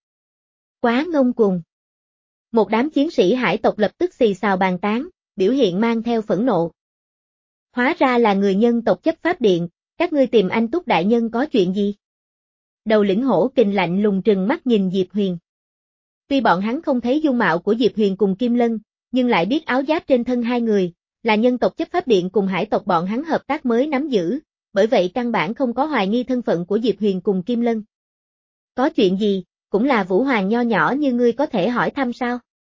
Quá ngông cuồng. Một đám chiến sĩ hải tộc lập tức xì xào bàn tán, biểu hiện mang theo phẫn nộ. Hóa ra là người nhân tộc chấp pháp điện, các ngươi tìm anh túc đại nhân có chuyện gì? Đầu lĩnh hổ kình lạnh lùng trừng mắt nhìn Diệp Huyền. Tuy bọn hắn không thấy dung mạo của Diệp Huyền cùng Kim Lân, nhưng lại biết áo giáp trên thân hai người, là nhân tộc chấp pháp điện cùng hải tộc bọn hắn hợp tác mới nắm giữ, bởi vậy căn bản không có hoài nghi thân phận của Diệp Huyền cùng Kim Lân. Có chuyện gì, cũng là Vũ Hoàng nho nhỏ như ngươi có thể hỏi thăm sao?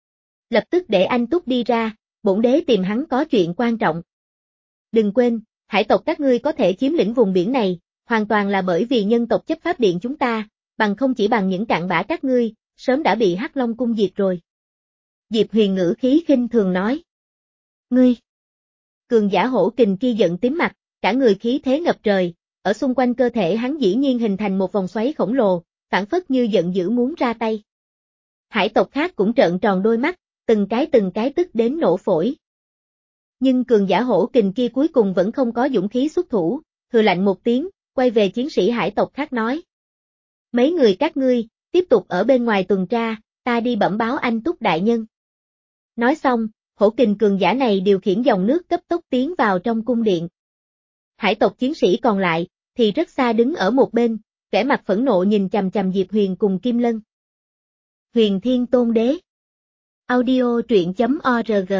Lập tức để anh túc đi ra, bổn đế tìm hắn có chuyện quan trọng. Đừng quên, hải tộc các ngươi có thể chiếm lĩnh vùng biển này, hoàn toàn là bởi vì nhân tộc chấp pháp điện chúng ta, bằng không chỉ bằng những cặn bã các ngươi, sớm đã bị Hắc Long cung diệt rồi. Diệp Huyền ngữ khí khinh thường nói. Ngươi! Cường giả hổ kình kia giận tím mặt, cả người khí thế ngập trời, ở xung quanh cơ thể hắn dĩ nhiên hình thành một vòng xoáy khổng lồ, phản phất như giận dữ muốn ra tay. Hải tộc khác cũng trợn tròn đôi mắt, từng cái từng cái tức đến nổ phổi. Nhưng cường giả hổ kình kia cuối cùng vẫn không có dũng khí xuất thủ, hừ lạnh một tiếng, quay về chiến sĩ hải tộc khác nói. Mấy người các ngươi, tiếp tục ở bên ngoài tuần tra, ta đi bẩm báo anh Túc đại nhân. Nói xong, hổ kình cường giả này điều khiển dòng nước cấp tốc tiến vào trong cung điện. Hải tộc chiến sĩ còn lại, thì rất xa đứng ở một bên, vẻ mặt phẫn nộ nhìn chằm chằm Diệp Huyền cùng Kim Lân. Huyền Thiên Tôn Đế. Audio truyện chấm org.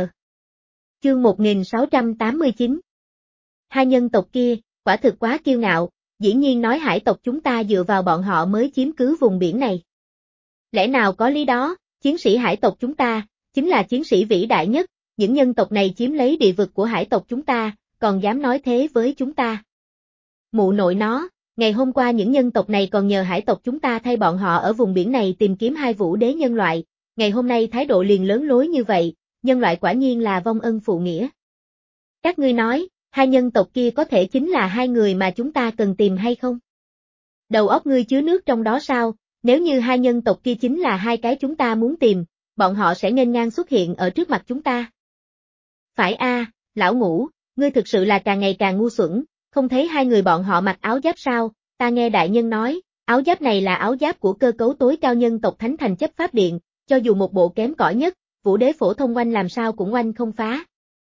Chương một nghìn sáu trăm tám mươi chín. Hai nhân tộc kia, quả thực quá kiêu ngạo, dĩ nhiên nói hải tộc chúng ta dựa vào bọn họ mới chiếm cứ vùng biển này. Lẽ nào có lý đó, chiến sĩ hải tộc chúng ta, chính là chiến sĩ vĩ đại nhất, những nhân tộc này chiếm lấy địa vực của hải tộc chúng ta, còn dám nói thế với chúng ta. Mụ nội nó, ngày hôm qua những nhân tộc này còn nhờ hải tộc chúng ta thay bọn họ ở vùng biển này tìm kiếm hai vũ đế nhân loại, ngày hôm nay thái độ liền lớn lối như vậy, nhân loại quả nhiên là vong ân phụ nghĩa. Các ngươi nói, hai nhân tộc kia có thể chính là hai người mà chúng ta cần tìm hay không? Đầu óc ngươi chứa nước trong đó sao, nếu như hai nhân tộc kia chính là hai cái chúng ta muốn tìm, bọn họ sẽ nghênh ngang xuất hiện ở trước mặt chúng ta. Phải a, lão ngũ, ngươi thực sự là càng ngày càng ngu xuẩn, không thấy hai người bọn họ mặc áo giáp sao, ta nghe đại nhân nói, áo giáp này là áo giáp của cơ cấu tối cao nhân tộc Thánh Thành Chấp Pháp Điện, cho dù một bộ kém cỏi nhất, vũ đế phổ thông oanh làm sao cũng oanh không phá.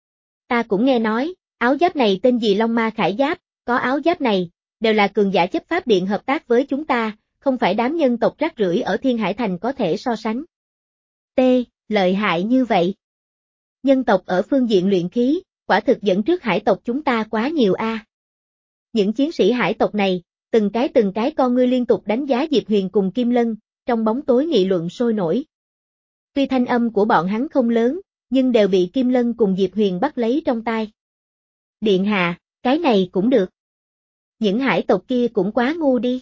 Ta cũng nghe nói, áo giáp này tên gì Long Ma Khải Giáp, có áo giáp này, đều là cường giả chấp pháp điện hợp tác với chúng ta, không phải đám nhân tộc rác rưởi ở Thiên Hải Thành có thể so sánh. T, lợi hại như vậy. Nhân tộc ở phương diện luyện khí, quả thực dẫn trước hải tộc chúng ta quá nhiều a. Những chiến sĩ hải tộc này, từng cái từng cái con ngươi liên tục đánh giá Diệp Huyền cùng Kim Lân, trong bóng tối nghị luận sôi nổi. Tuy thanh âm của bọn hắn không lớn, nhưng đều bị Kim Lân cùng Diệp Huyền bắt lấy trong tai. Điện hạ, cái này cũng được. Những hải tộc kia cũng quá ngu đi.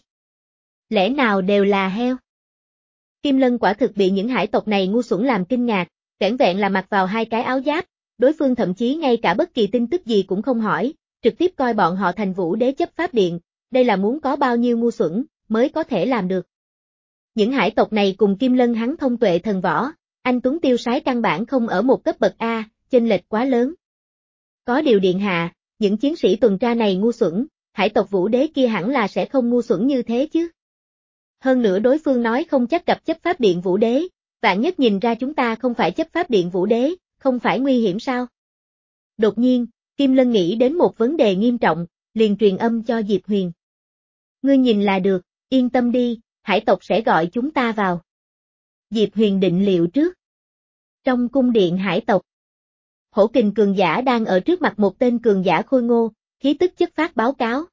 Lẽ nào đều là heo? Kim Lân quả thực bị những hải tộc này ngu xuẩn làm kinh ngạc, vẻn vẹn là mặc vào hai cái áo giáp, đối phương thậm chí ngay cả bất kỳ tin tức gì cũng không hỏi, trực tiếp coi bọn họ thành vũ đế chấp pháp điện, đây là muốn có bao nhiêu ngu xuẩn, mới có thể làm được. Những hải tộc này cùng Kim Lân hắn thông tuệ thần võ, anh Tuấn Tiêu Sái căn bản không ở một cấp bậc A, chênh lệch quá lớn. Có điều điện hạ, những chiến sĩ tuần tra này ngu xuẩn, hải tộc vũ đế kia hẳn là sẽ không ngu xuẩn như thế chứ. Hơn nữa đối phương nói không chắc gặp chấp pháp điện vũ đế, vạn nhất nhìn ra chúng ta không phải chấp pháp điện vũ đế, không phải nguy hiểm sao? Đột nhiên, Kim Lân nghĩ đến một vấn đề nghiêm trọng, liền truyền âm cho Diệp Huyền. Ngươi nhìn là được, yên tâm đi, hải tộc sẽ gọi chúng ta vào. Diệp Huyền định liệu trước. Trong cung điện hải tộc, hổ kình cường giả đang ở trước mặt một tên cường giả khôi ngô, khí tức chất phát báo cáo.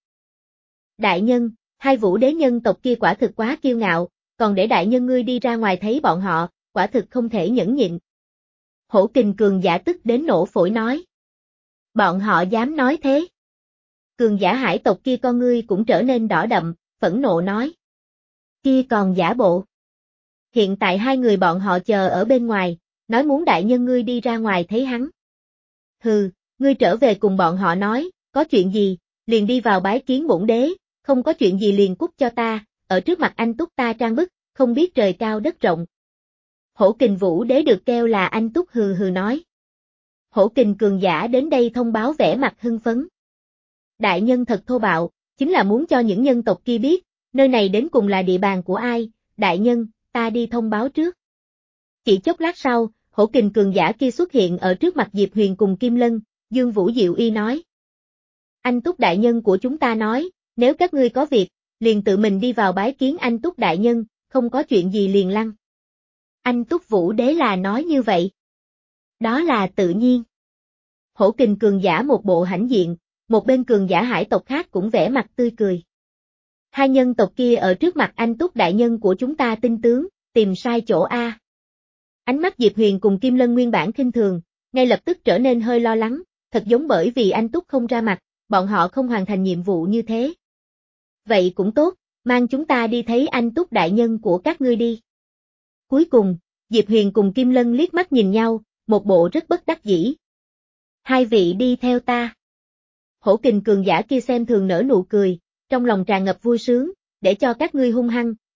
Đại nhân, hai vũ đế nhân tộc kia quả thực quá kiêu ngạo, còn để đại nhân ngươi đi ra ngoài thấy bọn họ, quả thực không thể nhẫn nhịn. Hổ kình cường giả tức đến nổ phổi nói. Bọn họ dám nói thế. Cường giả hải tộc kia con ngươi cũng trở nên đỏ đậm, phẫn nộ nói. Kia còn giả bộ. Hiện tại hai người bọn họ chờ ở bên ngoài, nói muốn đại nhân ngươi đi ra ngoài thấy hắn. Hừ, ngươi trở về cùng bọn họ nói, có chuyện gì, liền đi vào bái kiến bổn đế, không có chuyện gì liền cút cho ta, ở trước mặt anh Túc ta trang bức, không biết trời cao đất rộng. Hổ kình vũ đế được kêu là anh Túc hừ hừ nói. Hổ kình cường giả đến đây thông báo vẻ mặt hưng phấn. Đại nhân thật thô bạo, chính là muốn cho những nhân tộc kia biết, nơi này đến cùng là địa bàn của ai, đại nhân, ta đi thông báo trước. Chỉ chốc lát sau, hổ kình cường giả kia xuất hiện ở trước mặt Diệp Huyền cùng Kim Lân, Dương Vũ Diệu Y nói. Anh Túc đại nhân của chúng ta nói, nếu các ngươi có việc, liền tự mình đi vào bái kiến anh Túc đại nhân, không có chuyện gì liền lăn. Anh Túc Vũ đế là nói như vậy. Đó là tự nhiên. Hổ kình cường giả một bộ hãnh diện, một bên cường giả hải tộc khác cũng vẻ mặt tươi cười. Hai nhân tộc kia ở trước mặt anh Túc đại nhân của chúng ta tinh tướng, tìm sai chỗ A. Ánh mắt Diệp Huyền cùng Kim Lân nguyên bản khinh thường, ngay lập tức trở nên hơi lo lắng, thật giống bởi vì anh Túc không ra mặt, bọn họ không hoàn thành nhiệm vụ như thế. Vậy cũng tốt, mang chúng ta đi thấy anh Túc đại nhân của các ngươi đi. Cuối cùng, Diệp Huyền cùng Kim Lân liếc mắt nhìn nhau, một bộ rất bất đắc dĩ. Hai vị đi theo ta. Hổ kình cường giả kia xem thường nở nụ cười, trong lòng tràn ngập vui sướng, để cho các ngươi hung hăng,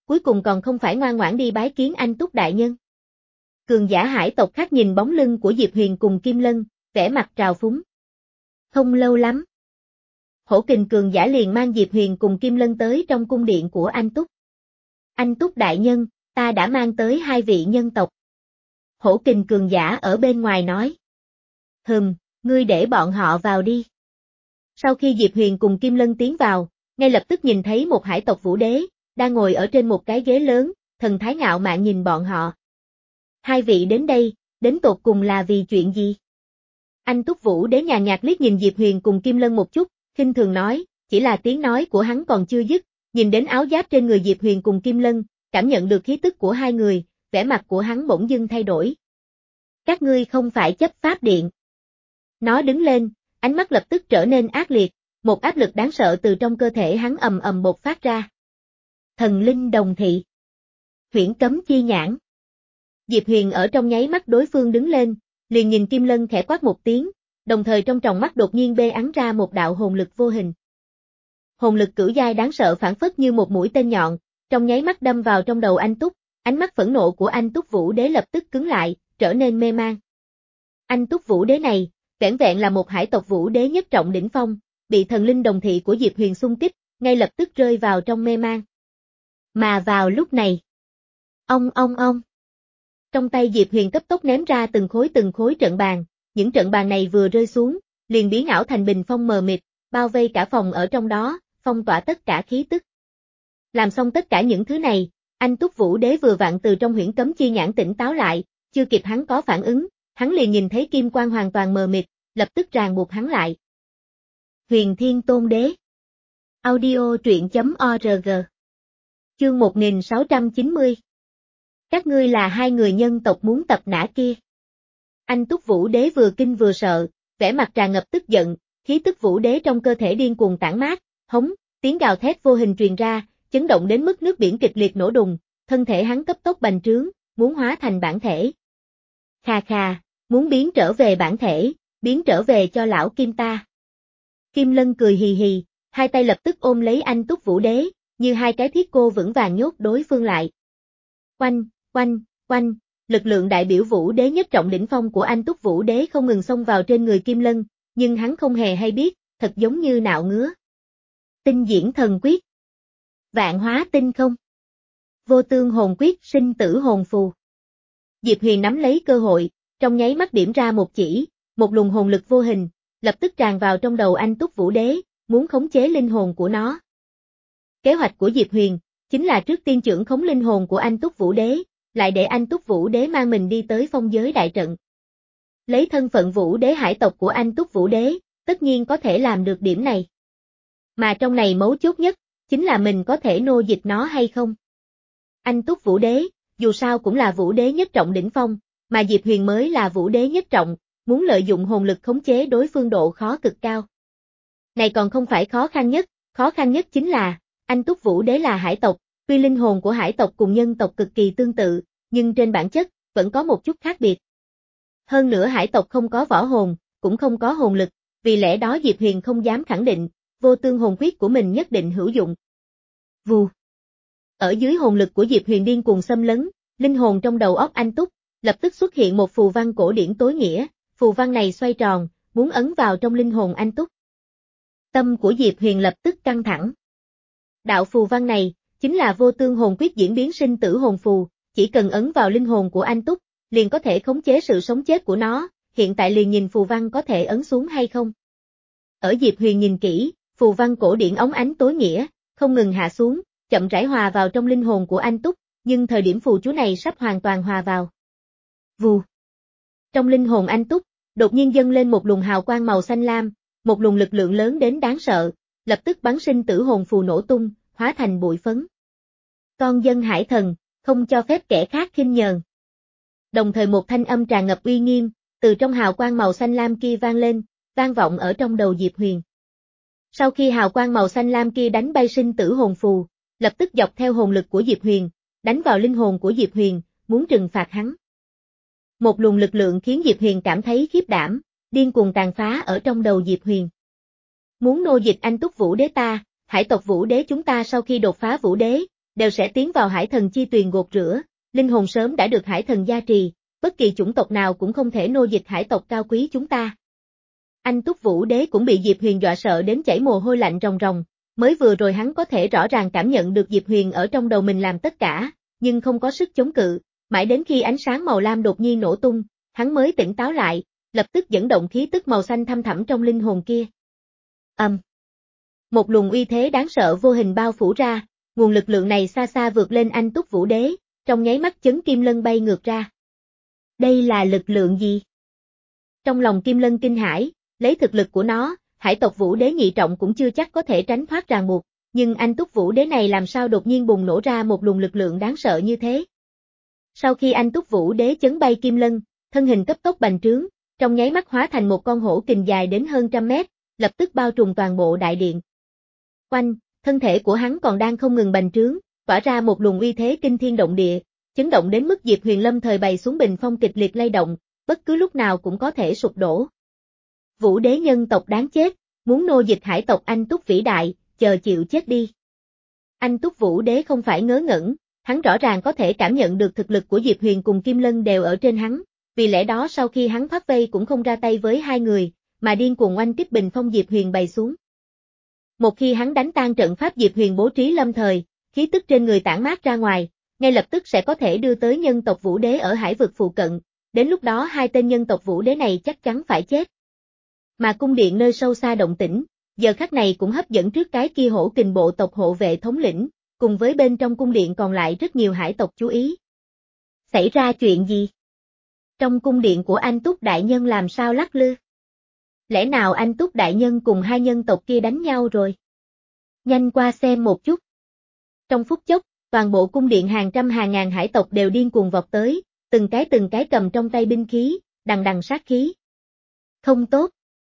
cuối cùng còn không phải ngoan ngoãn đi bái kiến anh Túc đại nhân. Cường giả hải tộc khác nhìn bóng lưng của Diệp Huyền cùng Kim Lân, vẻ mặt trào phúng. Không lâu lắm, Hổ Kình cường giả liền mang Diệp Huyền cùng Kim Lân tới trong cung điện của anh Túc. Anh Túc đại nhân, ta đã mang tới hai vị nhân tộc. Hổ Kình cường giả ở bên ngoài nói. Hừm, ngươi để bọn họ vào đi. Sau khi Diệp Huyền cùng Kim Lân tiến vào, ngay lập tức nhìn thấy một hải tộc Vũ Đế, đang ngồi ở trên một cái ghế lớn, thần thái ngạo mạn nhìn bọn họ. Hai vị đến đây, đến tột cùng là vì chuyện gì? Anh Túc Vũ Đế nhàn nhạt liếc nhìn Diệp Huyền cùng Kim Lân một chút, khinh thường nói, chỉ là tiếng nói của hắn còn chưa dứt, nhìn đến áo giáp trên người Diệp Huyền cùng Kim Lân, cảm nhận được khí tức của hai người, vẻ mặt của hắn bỗng dưng thay đổi. Các ngươi không phải chấp pháp điện. Nó đứng lên, ánh mắt lập tức trở nên ác liệt, một áp lực đáng sợ từ trong cơ thể hắn ầm ầm bộc phát ra. Thần linh đồng thị. Huyễn cấm chi nhãn. Diệp Huyền ở trong nháy mắt đối phương đứng lên, liền nhìn Kim Lân khẽ quát một tiếng, đồng thời trong tròng mắt đột nhiên bê ắn ra một đạo hồn lực vô hình. Hồn lực cửu giai đáng sợ phản phất như một mũi tên nhọn, trong nháy mắt đâm vào trong đầu anh Túc, ánh mắt phẫn nộ của anh Túc Vũ Đế lập tức cứng lại, trở nên mê man. Anh Túc Vũ Đế này, vẻn vẹn là một hải tộc Vũ Đế nhất trọng đỉnh phong, bị thần linh đồng thị của Diệp Huyền xung kích, ngay lập tức rơi vào trong mê man. Mà vào lúc này, ong ong ong. Trong tay Diệp Huyền cấp tốc ném ra từng khối từng khối trận bàn, những trận bàn này vừa rơi xuống, liền biến ảo thành bình phong mờ mịt, bao vây cả phòng ở trong đó, phong tỏa tất cả khí tức. Làm xong tất cả những thứ này, anh Túc Vũ Đế vừa vặn từ trong huyễn cấm chi nhãn tỉnh táo lại, chưa kịp hắn có phản ứng, hắn liền nhìn thấy kim quang hoàn toàn mờ mịt, lập tức ràng buộc hắn lại. Huyền Thiên Tôn Đế. Audio truyện chấm org. Chương một nghìn sáu trăm chín mươi. Các ngươi là hai người nhân tộc muốn tập nã kia. Anh Túc Vũ Đế vừa kinh vừa sợ, vẻ mặt tràn ngập tức giận, khí tức Vũ Đế trong cơ thể điên cuồng tản mát, hống, tiếng gào thét vô hình truyền ra, chấn động đến mức nước biển kịch liệt nổ đùng, thân thể hắn cấp tốc bành trướng, muốn hóa thành bản thể. Khà khà, muốn biến trở về bản thể, biến trở về cho lão Kim ta. Kim Lân cười hì hì, hai tay lập tức ôm lấy anh Túc Vũ Đế, như hai cái thiết cô vững vàng nhốt đối phương lại. Oanh, oanh, oanh, lực lượng đại biểu Vũ Đế nhất trọng đỉnh phong của anh Túc Vũ Đế không ngừng xông vào trên người Kim Lân, nhưng hắn không hề hay biết, thật giống như nạo ngứa. Tinh diễn thần quyết. Vạn hóa tinh không. Vô tương hồn quyết sinh tử hồn phù. Diệp Huyền nắm lấy cơ hội, trong nháy mắt điểm ra một chỉ, một luồng hồn lực vô hình, lập tức tràn vào trong đầu anh Túc Vũ Đế, muốn khống chế linh hồn của nó. Kế hoạch của Diệp Huyền, chính là trước tiên trưởng khống linh hồn của anh Túc Vũ Đế, lại để anh Túc Vũ Đế mang mình đi tới phong giới đại trận. Lấy thân phận Vũ Đế hải tộc của anh Túc Vũ Đế, tất nhiên có thể làm được điểm này. Mà trong này mấu chốt nhất, chính là mình có thể nô dịch nó hay không. Anh Túc Vũ Đế, dù sao cũng là Vũ Đế nhất trọng đỉnh phong, mà Diệp Huyền mới là Vũ Đế nhất trọng, muốn lợi dụng hồn lực khống chế đối phương độ khó cực cao. Này còn không phải khó khăn nhất, khó khăn nhất chính là, anh Túc Vũ Đế là hải tộc, tuy linh hồn của hải tộc cùng nhân tộc cực kỳ tương tự, nhưng trên bản chất, vẫn có một chút khác biệt. Hơn nữa hải tộc không có võ hồn, cũng không có hồn lực, vì lẽ đó Diệp Huyền không dám khẳng định, vô tương hồn quyết của mình nhất định hữu dụng. Vù. Ở dưới hồn lực của Diệp Huyền điên cuồng xâm lấn, linh hồn trong đầu óc anh Túc, lập tức xuất hiện một phù văn cổ điển tối nghĩa, phù văn này xoay tròn, muốn ấn vào trong linh hồn anh Túc. Tâm của Diệp Huyền lập tức căng thẳng. Đạo phù văn này, chính là vô tương hồn quyết diễn biến sinh tử hồn phù, chỉ cần ấn vào linh hồn của anh Túc, liền có thể khống chế sự sống chết của nó, hiện tại liền nhìn phù văn có thể ấn xuống hay không. Ở Diệp Huyền nhìn kỹ, phù văn cổ điển óng ánh tối nghĩa, không ngừng hạ xuống, chậm rãi hòa vào trong linh hồn của anh Túc, nhưng thời điểm phù chú này sắp hoàn toàn hòa vào. Vù. Trong linh hồn anh Túc, đột nhiên dâng lên một luồng hào quang màu xanh lam, một luồng lực lượng lớn đến đáng sợ, lập tức bắn sinh tử hồn phù nổ tung, hóa thành bụi phấn. Con dân hải thần, không cho phép kẻ khác khinh nhờn. Đồng thời một thanh âm tràn ngập uy nghiêm, từ trong hào quang màu xanh lam kia vang lên, vang vọng ở trong đầu Diệp Huyền. Sau khi hào quang màu xanh lam kia đánh bay sinh tử hồn phù, lập tức dọc theo hồn lực của Diệp Huyền, đánh vào linh hồn của Diệp Huyền, muốn trừng phạt hắn. Một luồng lực lượng khiến Diệp Huyền cảm thấy khiếp đảm, điên cuồng tàn phá ở trong đầu Diệp Huyền. Muốn nô dịch anh Túc Vũ Đế ta, hải tộc Vũ Đế chúng ta sau khi đột phá Vũ Đế, đều sẽ tiến vào hải thần chi tuyền gột rửa, linh hồn sớm đã được hải thần gia trì, bất kỳ chủng tộc nào cũng không thể nô dịch hải tộc cao quý chúng ta. Anh Túc Vũ Đế cũng bị Diệp Huyền dọa sợ đến chảy mồ hôi lạnh ròng ròng, mới vừa rồi hắn có thể rõ ràng cảm nhận được Diệp Huyền ở trong đầu mình làm tất cả, nhưng không có sức chống cự, mãi đến khi ánh sáng màu lam đột nhiên nổ tung, hắn mới tỉnh táo lại, lập tức dẫn động khí tức màu xanh thâm thẳm trong linh hồn kia. Âm. Um. Một luồng uy thế đáng sợ vô hình bao phủ ra, nguồn lực lượng này xa xa vượt lên Anh Túc Vũ Đế, trong nháy mắt chấn Kim Lân bay ngược ra. Đây là lực lượng gì? Trong lòng Kim Lân kinh hãi, lấy thực lực của nó, hải tộc Vũ Đế nhị trọng cũng chưa chắc có thể tránh thoát ràng buộc, nhưng Anh Túc Vũ Đế này làm sao đột nhiên bùng nổ ra một luồng lực lượng đáng sợ như thế? Sau khi Anh Túc Vũ Đế chấn bay Kim Lân, thân hình cấp tốc bành trướng, trong nháy mắt hóa thành một con hổ kình dài đến hơn trăm mét, lập tức bao trùm toàn bộ đại điện. Oanh, thân thể của hắn còn đang không ngừng bành trướng, tỏa ra một luồng uy thế kinh thiên động địa, chấn động đến mức Diệp Huyền lâm thời bày xuống bình phong kịch liệt lay động, bất cứ lúc nào cũng có thể sụp đổ. Vũ Đế nhân tộc đáng chết, muốn nô dịch hải tộc Anh Túc vĩ đại, chờ chịu chết đi. Anh Túc Vũ Đế không phải ngớ ngẩn, hắn rõ ràng có thể cảm nhận được thực lực của Diệp Huyền cùng Kim Lân đều ở trên hắn, vì lẽ đó sau khi hắn thoát vây cũng không ra tay với hai người, mà điên cuồng oanh kích bình phong Diệp Huyền bày xuống. Một khi hắn đánh tan trận pháp Diệp Huyền bố trí lâm thời, khí tức trên người tản mát ra ngoài, ngay lập tức sẽ có thể đưa tới nhân tộc Vũ Đế ở hải vực phụ cận, đến lúc đó hai tên nhân tộc Vũ Đế này chắc chắn phải chết. Mà cung điện nơi sâu xa động tĩnh, giờ khắc này cũng hấp dẫn trước cái kia hổ kình bộ tộc hộ vệ thống lĩnh, cùng với bên trong cung điện còn lại rất nhiều hải tộc chú ý. Xảy ra chuyện gì? Trong cung điện của Anh Túc Đại Nhân làm sao lắc lư? Lẽ nào Anh Túc Đại Nhân cùng hai nhân tộc kia đánh nhau rồi? Nhanh qua xem một chút. Trong phút chốc, toàn bộ cung điện hàng trăm hàng ngàn hải tộc đều điên cuồng vọt tới, từng cái từng cái cầm trong tay binh khí, đằng đằng sát khí. Không tốt.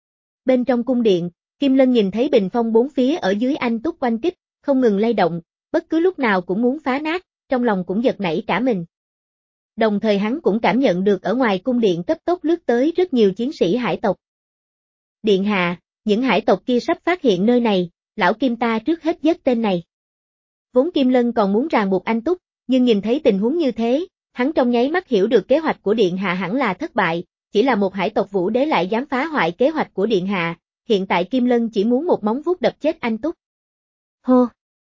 Bên trong cung điện, Kim Lân nhìn thấy bình phong bốn phía ở dưới Anh Túc quanh kích, không ngừng lay động, bất cứ lúc nào cũng muốn phá nát, trong lòng cũng giật nảy cả mình. Đồng thời hắn cũng cảm nhận được ở ngoài cung điện cấp tốc lướt tới rất nhiều chiến sĩ hải tộc. Điện hạ, những hải tộc kia sắp phát hiện nơi này, lão Kim ta trước hết giết tên này. Vốn Kim Lân còn muốn ràng buộc Anh Túc, nhưng nhìn thấy tình huống như thế, hắn trong nháy mắt hiểu được kế hoạch của điện hạ hẳn là thất bại, chỉ là một hải tộc Vũ Đế lại dám phá hoại kế hoạch của điện hạ, hiện tại Kim Lân chỉ muốn một móng vuốt đập chết Anh Túc. Hô!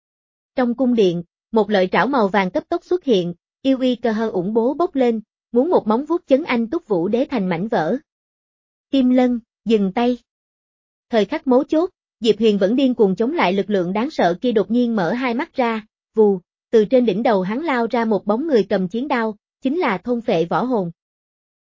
Trong cung điện, một lợi trảo màu vàng cấp tốc xuất hiện, yêu uy cơ hơ ủng bố bốc lên, muốn một móng vuốt chấn Anh Túc Vũ Đế thành mảnh vỡ. Kim Lân, dừng tay. Thời khắc mấu chốt, Diệp Huyền vẫn điên cuồng chống lại lực lượng đáng sợ kia đột nhiên mở hai mắt ra, vù, từ trên đỉnh đầu hắn lao ra một bóng người cầm chiến đao, chính là thôn phệ võ hồn.